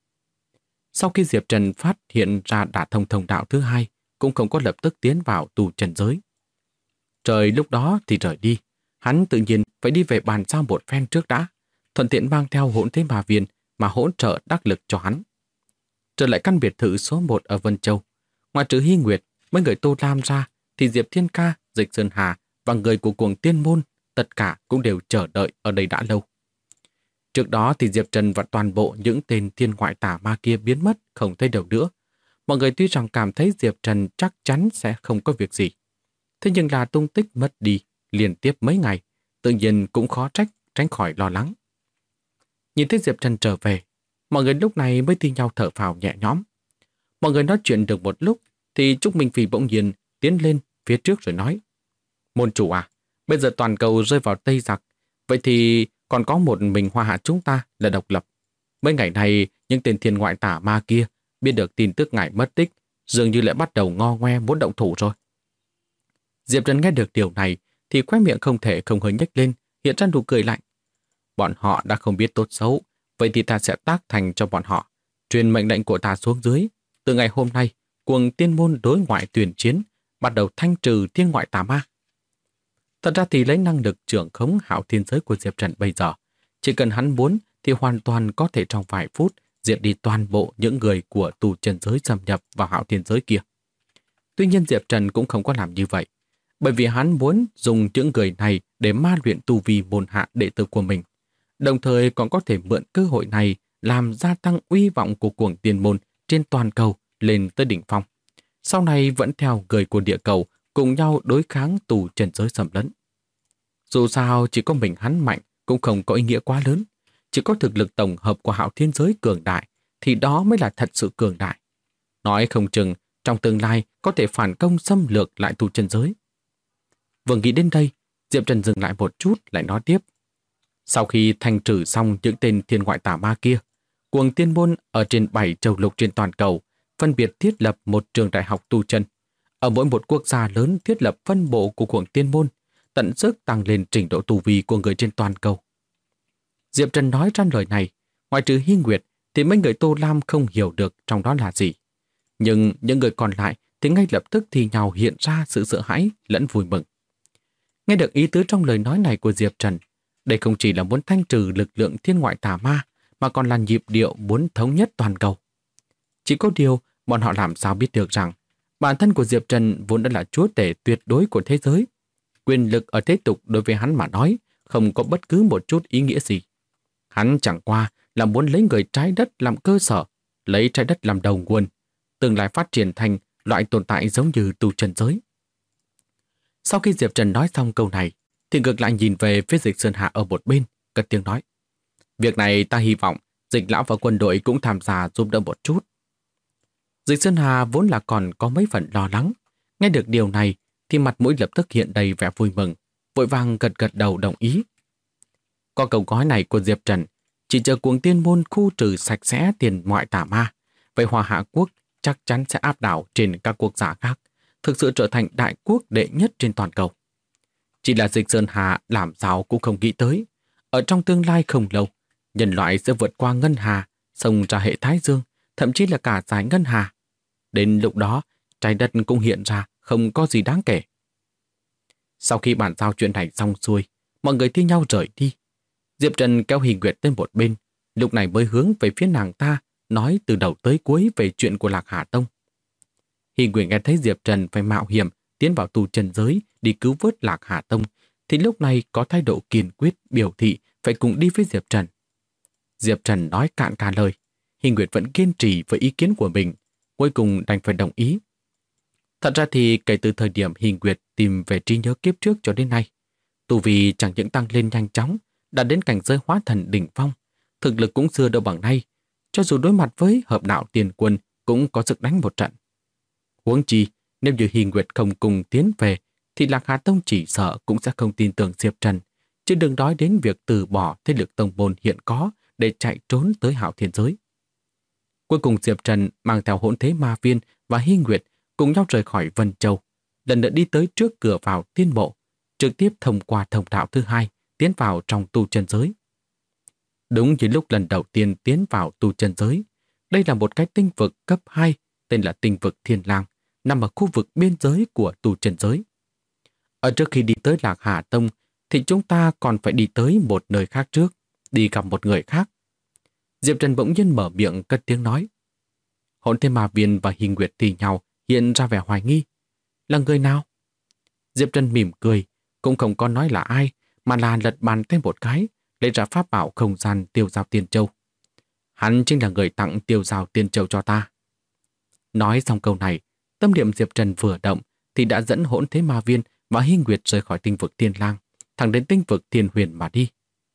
Sau khi Diệp Trần phát hiện ra đả thông thông đạo thứ hai, cũng không có lập tức tiến vào tù trần giới. Trời lúc đó thì rời đi, hắn tự nhiên phải đi về bàn giao một phen trước đã, thuận tiện mang theo Hỗn Thế Ma Viên mà hỗ trợ đắc lực cho hắn. Trở lại căn biệt thự số 1 ở Vân Châu, ngoài trừ Hy Nguyệt, mấy người Tô Lam ra, thì Diệp Thiên Ca, Dịch Sơn Hà và người của Cuồng Tiên Môn tất cả cũng đều chờ đợi ở đây đã lâu. Trước đó thì Diệp Trần và toàn bộ những tên thiên ngoại tà ma kia biến mất, không thấy đâu nữa. Mọi người tuy rằng cảm thấy Diệp Trần chắc chắn sẽ không có việc gì. Thế nhưng là tung tích mất đi liên tiếp mấy ngày, tự nhiên cũng khó tránh khỏi lo lắng. Nhìn thấy Diệp Trần trở về, mọi người lúc này mới thi nhau thở phào nhẹ nhõm. Mọi người nói chuyện được một lúc thì Trúc Minh Phi bỗng nhiên tiến lên phía trước rồi nói: môn chủ à, bây giờ toàn cầu rơi vào Tây giặc, vậy thì còn có một mình Hoa Hạ chúng ta là độc lập. Mấy ngày này, những tên thiên ngoại tả ma kia biết được tin tức ngài mất tích, dường như lại bắt đầu ngo ngoe muốn động thủ rồi. Diệp Trần nghe được điều này thì khóe miệng không thể không hơi nhếch lên, hiện ra nụ cười lạnh. Bọn họ đã không biết tốt xấu, vậy thì ta sẽ tác thành cho bọn họ, truyền mệnh lệnh của ta xuống dưới. Từ ngày hôm nay, Cuồng Tiên Môn đối ngoại tuyển chiến, bắt đầu thanh trừ thiên ngoại tà ma. Thật ra thì lấy năng lực trưởng khống Hạo Thiên giới của Diệp Trần bây giờ, chỉ cần hắn muốn thì hoàn toàn có thể trong vài phút diệt đi toàn bộ những người của tù chân giới xâm nhập vào Hạo Thiên giới kia. Tuy nhiên Diệp Trần cũng không có làm như vậy, bởi vì hắn muốn dùng những người này để ma luyện tu vi môn hạ đệ tử của mình, đồng thời còn có thể mượn cơ hội này làm gia tăng uy vọng của Cuồng Tiên Môn trên toàn cầu lên tới đỉnh phong. Sau này vẫn theo người của địa cầu cùng nhau đối kháng tù trần giới xâm lấn. Dù sao chỉ có mình hắn mạnh cũng không có ý nghĩa quá lớn, chỉ có thực lực tổng hợp của Hạo Thiên giới cường đại thì đó mới là thật sự cường đại. Nói không chừng trong tương lai có thể phản công xâm lược lại tù trần giới. Vừa nghĩ đến đây, Diệp Trần dừng lại một chút lại nói tiếp: sau khi thanh trừ xong những tên thiên ngoại tà ma kia, Cuồng Tiên Môn ở trên 7 châu lục trên toàn cầu, phân biệt thiết lập một trường đại học tu chân. Ở mỗi một quốc gia lớn thiết lập phân bộ của Cuồng Tiên Môn, tận sức tăng lên trình độ tu vi của người trên toàn cầu. Diệp Trần nói ra lời này, ngoài trừ Hy Nguyệt thì mấy người Tô Lam không hiểu được trong đó là gì. Nhưng những người còn lại thì ngay lập tức thì nhào hiện ra sự sợ hãi lẫn vui mừng. Nghe được ý tứ trong lời nói này của Diệp Trần, đây không chỉ là muốn thanh trừ lực lượng thiên ngoại tà ma, mà còn là nhịp điệu muốn thống nhất toàn cầu. Chỉ có điều, bọn họ làm sao biết được rằng bản thân của Diệp Trần vốn đã là chúa tể tuyệt đối của thế giới. Quyền lực ở thế tục đối với hắn mà nói không có bất cứ một chút ý nghĩa gì. Hắn chẳng qua là muốn lấy người trái đất làm cơ sở, lấy trái đất làm đầu nguồn, tương lai phát triển thành loại tồn tại giống như tu chân giới. Sau khi Diệp Trần nói xong câu này, thì ngược lại nhìn về phía Dịch Sơn Hà ở một bên, cất tiếng nói: việc này ta hy vọng Dịch lão và quân đội cũng tham gia giúp đỡ một chút. Dịch Sơn Hà vốn là còn có mấy phần lo lắng, nghe được điều này thì mặt mũi lập tức hiện đầy vẻ vui mừng, vội vàng gật gật đầu đồng ý. Có câu nói này của Diệp Trần, chỉ chờ Cuồng Tiên Môn khu trừ sạch sẽ tiền ngoại tà ma, vậy Hoa Hạ Quốc chắc chắn sẽ áp đảo trên các quốc gia khác, thực sự trở thành đại quốc đệ nhất trên toàn cầu. Chỉ là Dịch Sơn Hà làm sao cũng không nghĩ tới, ở trong tương lai không lâu, nhân loại sẽ vượt qua Ngân Hà, xông ra hệ Thái Dương, thậm chí là cả dải Ngân Hà. Đến lúc đó, trái đất cũng hiện ra không có gì đáng kể. Sau khi bàn giao chuyện này xong xuôi, mọi người thi nhau rời đi. Diệp Trần kéo Hy Nguyệt đến một bên, lúc này mới hướng về phía nàng ta, nói từ đầu tới cuối về chuyện của Lạc Hà Tông. Hy Nguyệt nghe thấy Diệp Trần phải mạo hiểm tiến vào tu chân giới đi cứu vớt Lạc Hà Tông, thì lúc này có thái độ kiên quyết biểu thị phải cùng đi với Diệp Trần. Diệp Trần nói cạn cả lời, Hy Nguyệt vẫn kiên trì với ý kiến của mình, cuối cùng đành phải đồng ý. Thật ra thì kể từ thời điểm Hy Nguyệt tìm về trí nhớ kiếp trước cho đến nay, tu vi chẳng những tăng lên nhanh chóng, đã đến cảnh giới hóa thần đỉnh phong, thực lực cũng xưa đâu bằng nay, cho dù đối mặt với hợp đạo tiền quân cũng có sức đánh một trận. Huống chi, nếu như Hy Nguyệt không cùng tiến về, thì Lạc Hà Tông chỉ sợ cũng sẽ không tin tưởng Diệp Trần, chứ đừng nói đến việc từ bỏ thế lực tông môn hiện có để chạy trốn tới Hạo Thiên giới. Cuối cùng Diệp Trần mang theo Hỗn Thế Ma Viên và Hy Nguyệt cùng nhau rời khỏi Vân Châu, lần nữa đi tới trước cửa vào tiên mộ, trực tiếp thông qua thông đạo thứ hai tiến vào trong tu chân giới. Đúng như lúc lần đầu tiên tiến vào tu chân giới, đây là một cái tinh vực cấp 2 tên là tinh vực Thiên Lang, nằm ở khu vực biên giới của tu chân giới. Ở trước khi đi tới Lạc Hà Tông thì chúng ta còn phải đi tới một nơi khác trước, đi gặp một người khác. Diệp Trần bỗng nhiên mở miệng cất tiếng nói. Hỗn Thế Ma Viên và Hy Nguyệt thì nhau hiện ra vẻ hoài nghi. Là người nào? Diệp Trần mỉm cười, cũng không có nói là ai, mà là lật bàn tay một cái, lấy ra pháp bảo không gian Tiêu Giao Tiên Châu. Hắn chính là người tặng Tiêu Giao Tiên Châu cho ta. Nói xong câu này, tâm niệm Diệp Trần vừa động thì đã dẫn Hỗn Thế Ma Viên và Hy Nguyệt rời khỏi tinh vực Thiên Lang, thẳng đến tinh vực Thiên Huyền mà đi.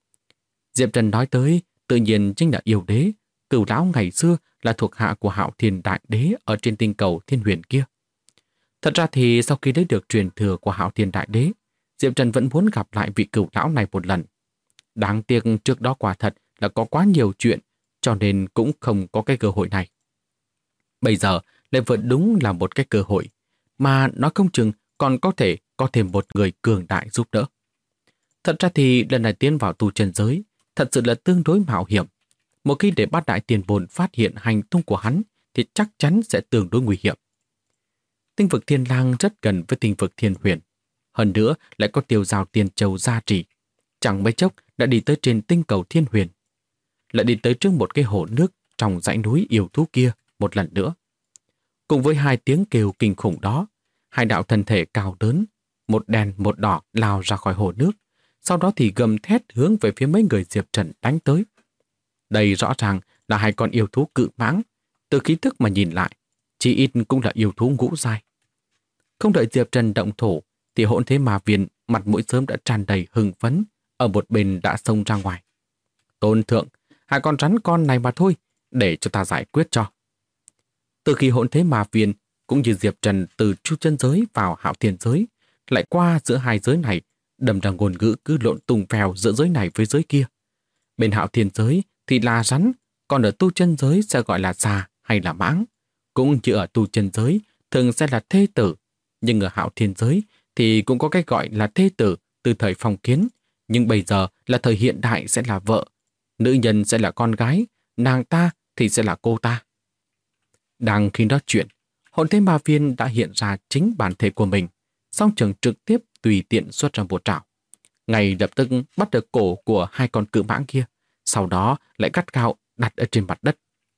Diệp Trần nói tới, tự nhiên chính là yêu đế, Cửu lão ngày xưa là thuộc hạ của Hạo Thiên Đại Đế ở trên tinh cầu Thiên Huyền kia. Thật ra thì sau khi lấy được truyền thừa của Hạo Thiên Đại Đế, Diệp Trần vẫn muốn gặp lại vị Cửu lão này một lần. Đáng tiếc trước đó quả thật là có quá nhiều chuyện, cho nên cũng không có cái cơ hội này. Bây giờ lại vẫn đúng là một cái cơ hội, mà nó không chừng còn có thể có thêm một người cường đại giúp đỡ. Thật ra thì lần này tiến vào tu chân giới thật sự là tương đối mạo hiểm. Một khi để Bát Đại Tiền Bồn phát hiện hành tung của hắn thì chắc chắn sẽ tương đối nguy hiểm. Tinh vực Thiên Lang rất gần với tinh vực Thiên Huyền. Hơn nữa lại có Tiêu Giao Tiên Châu gia trì. Chẳng mấy chốc đã đi tới trên tinh cầu Thiên Huyền. Lại đi tới trước một cái hồ nước trong dãy núi yêu thú kia một lần nữa. Cùng với hai tiếng kêu kinh khủng đó, hai đạo thân thể cao lớn, một đen một đỏ lao ra khỏi hồ nước, sau đó thì gầm thét hướng về phía mấy người Diệp Trần đánh tới. Đây rõ ràng là hai con yêu thú cự mãng, từ khí thức mà nhìn lại, chỉ ít cũng là yêu thú ngũ giai. Không đợi Diệp Trần động thổ, thì Hỗn Thế Ma Viên mặt mũi sớm đã tràn đầy hưng phấn, ở một bên đã xông ra ngoài. Tôn thượng, hai con rắn con này mà thôi, để cho ta giải quyết cho. Từ khi Hỗn Thế Ma Viên cũng như Diệp Trần từ chu chân giới vào Hạo Thiên giới, lại qua giữa hai giới này, đâm ra ngôn ngữ cứ lộn tung phèo giữa giới này với giới kia. Bên Hạo Thiên giới thì là rắn, còn ở tu chân giới sẽ gọi là già hay là mãng. Cũng như ở tu chân giới thường sẽ là thê tử, nhưng ở Hạo Thiên giới thì cũng có cái gọi là thê tử từ thời phong kiến, nhưng bây giờ là thời hiện đại sẽ là vợ. Nữ nhân sẽ là con gái, nàng ta thì sẽ là cô ta. Đang khi nói chuyện, hồn thế ma viên đã hiện ra chính bản thể của mình, song trường trực tiếp tùy tiện xuất ra một trảo. Ngay lập tức bắt được cổ của hai con cự mãng kia, sau đó lại gắt gao đặt ở trên mặt đất.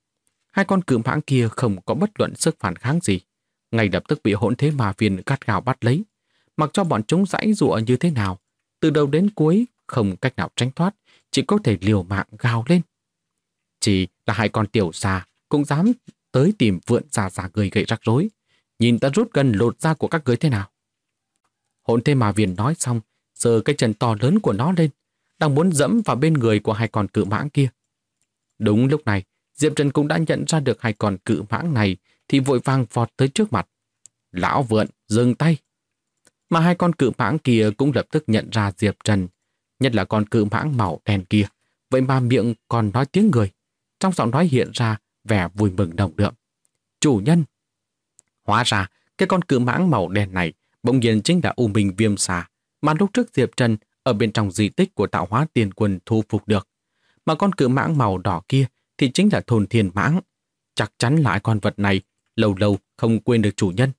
Hai con cự mãng kia không có bất luận sức phản kháng gì, ngay lập tức bị hỗn thế ma viên gắt gao bắt lấy. Mặc cho bọn chúng giãy giụa như thế nào, từ đầu đến cuối không cách nào tránh thoát, chỉ có thể liều mạng gào lên. Chỉ là hai con tiểu xà cũng dám tới tìm vượn già người gậy rắc rối. Nhìn ta rút gần lột da của các ngươi thế nào. Hỗn thế ma viên nói xong, giơ cái chân to lớn của nó lên, đang muốn dẫm vào bên người của hai con cự mãng kia. Đúng lúc này, Diệp Trần cũng đã nhận ra được hai con cự mãng này thì vội vàng vọt tới trước mặt. Lão vượn, dừng tay! Mà hai con cự mãng kia cũng lập tức nhận ra Diệp Trần, nhất là con cự mãng màu đen kia, vậy mà miệng còn nói tiếng người. Trong giọng nói hiện ra vẻ vui mừng đồng đượm. Chủ nhân! Hóa ra, cái con cự mãng màu đen này bỗng nhiên chính là U Minh Viêm Xà mà lúc trước Diệp Trần ở bên trong di tích của Tạo Hóa Tiên Quân thu phục được. Mà con cự mãng màu đỏ kia thì chính là Thôn Thiên Mãng. Chắc chắn là con vật này lâu lâu không quên được chủ nhân.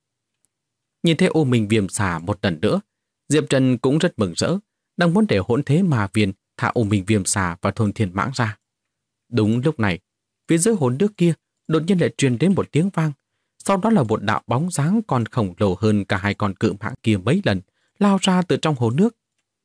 Nhìn thấy U Minh Viêm Xà một lần nữa, Diệp Trần cũng rất mừng rỡ, đang muốn để hỗn thế ma viên thả U Minh Viêm Xà và Thôn Thiên Mãng ra. Đúng lúc này, phía dưới hồ nước kia đột nhiên lại truyền đến một tiếng vang. Sau đó là một đạo bóng dáng còn khổng lồ hơn cả hai con cự mãng kia mấy lần, lao ra từ trong hồ nước.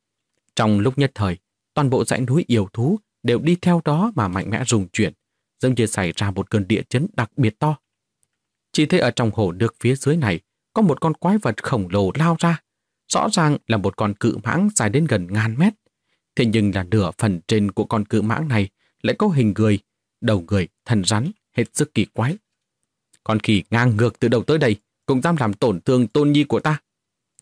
Trong lúc nhất thời, toàn bộ dãy núi yêu thú đều đi theo đó mà mạnh mẽ rung chuyển, giống như xảy ra một cơn địa chấn đặc biệt to. Chỉ thấy ở trong hồ nước phía dưới này có một con quái vật khổng lồ lao ra, rõ ràng là một con cự mãng dài đến gần 1000 mét. Thế nhưng là nửa phần trên của con cự mãng này lại có hình người, đầu người, thân rắn, hết sức kỳ quái. Con khỉ ngang ngược từ đầu tới đây cũng dám làm tổn thương tôn nhi của ta.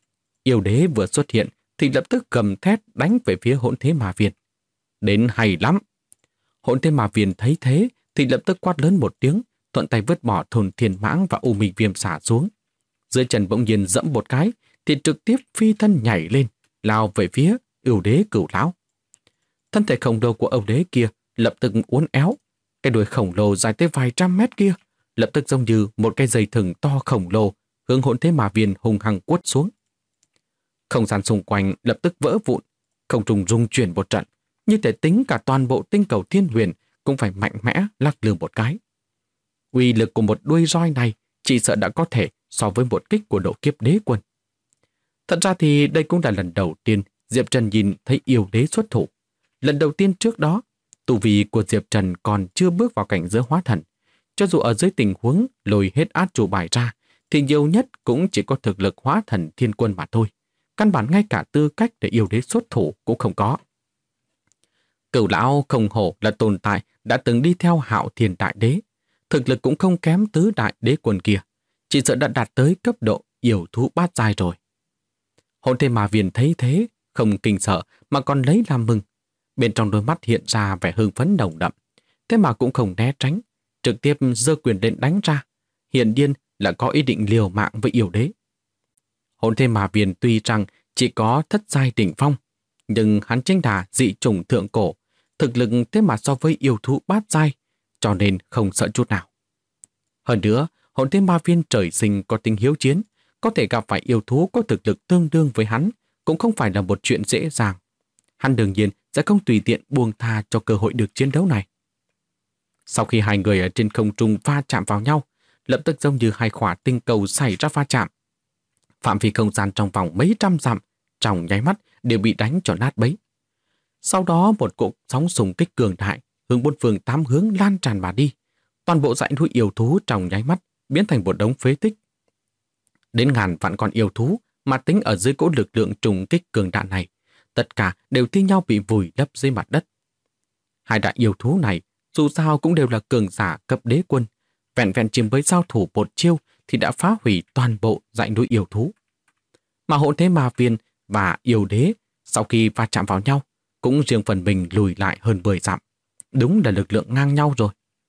Yêu đế vừa xuất hiện thì lập tức gầm thét đánh về phía hỗn thế ma viên. Đến hay lắm! Hỗn thế ma viên thấy thế thì lập tức quát lớn một tiếng, thuận tay vứt bỏ Thôn Thiên Mãng và U Minh Viêm Xà xuống. Dưới chân bỗng nhiên dẫm một cái thì trực tiếp phi thân nhảy lên, lao về phía Yêu đế Cửu Lão. Thân thể khổng lồ của Yêu đế kia lập tức uốn éo, cái đuôi khổng lồ dài tới vài trăm mét kia lập tức giống như một cái dây thừng to khổng lồ hướng hỗn thế ma viên hung hăng quất xuống. Không gian xung quanh lập tức vỡ vụn, không trung rung chuyển một trận, như thể tính cả toàn bộ tinh cầu thiên huyền cũng phải mạnh mẽ lắc lư một cái. Uy lực của một đuôi roi này chỉ sợ đã có thể so với một kích của độ kiếp đế quân. Thật ra thì đây cũng là lần đầu tiên Diệp Trần nhìn thấy yêu đế xuất thủ. Lần đầu tiên trước đó, tu vi của Diệp Trần còn chưa bước vào cảnh giới hóa thần. Cho dù ở dưới tình huống lôi hết át chủ bài ra, thì nhiều nhất cũng chỉ có thực lực hóa thần thiên quân mà thôi. Căn bản ngay cả tư cách để yêu đế xuất thủ cũng không có. Cửu Lão không hổ là tồn tại đã từng đi theo Hạo Thiên Đại Đế. Thực lực cũng không kém tứ đại đế quân kia. Chỉ sợ đã đạt tới cấp độ yêu thú bát giai rồi. Hỗn thế ma viên thấy thế, không kinh sợ mà còn lấy làm mừng. Bên trong đôi mắt hiện ra vẻ hưng phấn nồng đậm. Thế mà cũng không né tránh, trực tiếp giơ quyền lên đánh ra. Hiển nhiên là có ý định liều mạng với yêu đế. Hỗn thế ma viên tuy rằng chỉ có thất giai đỉnh phong, nhưng hắn chính là dị chủng thượng cổ, thực lực thế mà so với yêu thú bát giai, cho nên không sợ chút nào. Hơn nữa, hỗn thế ma viên trời sinh có tính hiếu chiến, có thể gặp phải yêu thú có thực lực tương đương với hắn, cũng không phải là một chuyện dễ dàng. Hắn đương nhiên sẽ không tùy tiện buông tha cho cơ hội được chiến đấu này. Sau khi hai người ở trên không trung va chạm vào nhau, lập tức giống như hai quả tinh cầu xảy ra va chạm. Phạm vi không gian trong vòng mấy trăm dặm, trong nháy mắt đều bị đánh cho nát bấy. Sau đó một cuộc sóng xung kích cường đại hướng bốn phương tám hướng lan tràn mà đi. Toàn bộ dãy núi yêu thú trong nháy mắt biến thành một đống phế tích. Đến ngàn vạn con yêu thú mà tính ở dưới cỗ lực lượng trùng kích cường đại này, tất cả đều thi nhau bị vùi lấp dưới mặt đất. Hai đại yêu thú này dù sao cũng đều là cường giả cấp đế quân, vẹn vẹn chỉ với giao thủ một chiêu thì đã phá hủy toàn bộ dãy núi yêu thú. Mà hỗn thế ma viên và yêu đế sau khi va chạm vào nhau cũng riêng phần mình lùi lại hơn 10 dặm. Đúng là lực lượng ngang nhau rồi.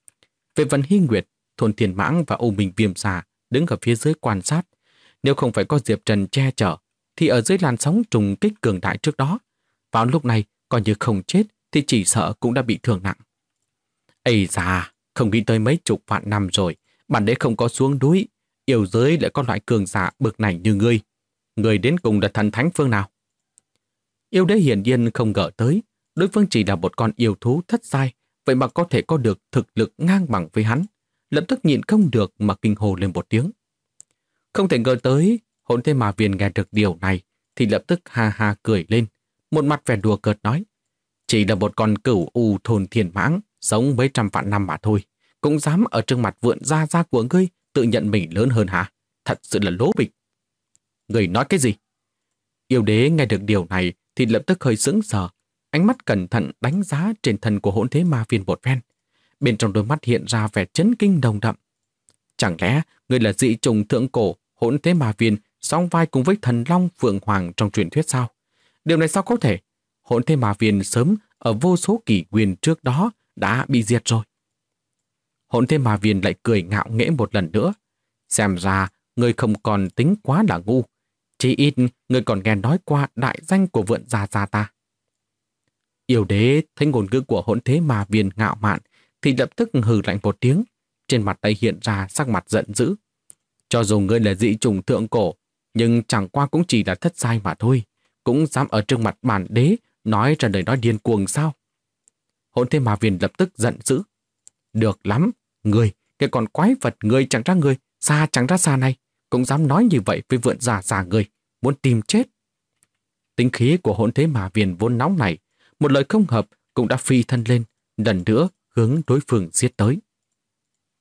Về Vân Hy Nguyệt, Thôn Thiên Mãng và U Minh Viêm Xà đứng ở phía dưới quan sát. Nếu không phải có Diệp Trần che chở, thì ở dưới làn sóng trùng kích cường đại trước đó, vào lúc này coi như không chết thì chỉ sợ cũng đã bị thương nặng. Ây da, không nghĩ tới mấy chục vạn năm rồi, bản đế không có xuống núi, yêu giới lại có loại cường giả bực này như ngươi. Ngươi đến cùng là thần thánh phương nào? Yêu đế hiển nhiên không ngờ tới, đối phương chỉ là một con yêu thú thất giai, vậy mà có thể có được thực lực ngang bằng với hắn. Lập tức nhịn không được mà kinh hồ lên một tiếng. Không thể ngờ tới, Hỗn Thế Ma Viên nghe được điều này thì lập tức ha ha cười lên, một mặt vẻ đùa cợt nói: chỉ là một con cửu u Thôn Thiên Mãng sống mấy trăm vạn năm mà thôi, cũng dám ở trước mặt vượn gia gia của ngươi tự nhận mình lớn hơn hả? Thật sự là lố bịch. Ngươi nói cái gì? Yêu đế nghe được điều này thì lập tức hơi sững sờ, ánh mắt cẩn thận đánh giá trên thân của Hỗn Thế Ma Viên một phen. Bên trong đôi mắt hiện ra vẻ chấn kinh nồng đậm. Chẳng lẽ ngươi là dị trùng thượng cổ Hỗn Thế Ma Viên song vai cùng với thần long Phượng Hoàng trong truyền thuyết sao? Điều này sao có thể? Hỗn Thế Ma Viên sớm ở vô số kỷ nguyên trước đó đã bị diệt rồi. Hỗn Thế Ma Viên lại cười ngạo nghễ một lần nữa. Xem ra ngươi không còn tính quá là ngu. Chỉ ít ngươi còn nghe nói qua đại danh của vượn gia gia ta. Yêu đế thấy ngôn ngữ của Hỗn Thế Ma Viên ngạo mạn thì lập tức hừ lạnh một tiếng, trên mặt tay hiện ra sắc mặt giận dữ. Cho dù ngươi là dị trùng thượng cổ, nhưng chẳng qua cũng chỉ là thất giai mà thôi, cũng dám ở trước mặt bản đế nói ra lời nói điên cuồng sao? Hỗn Thế Ma Viên lập tức giận dữ. Được lắm, ngươi, cái con quái vật ngươi chẳng ra ngươi, xa chẳng ra xa này, cũng dám nói như vậy với vượn già già ngươi, muốn tìm chết. Tính khí của Hỗn Thế Ma Viên vốn nóng này, một lời không hợp cũng đã phi thân lên, lần nữa hướng đối phương giết tới.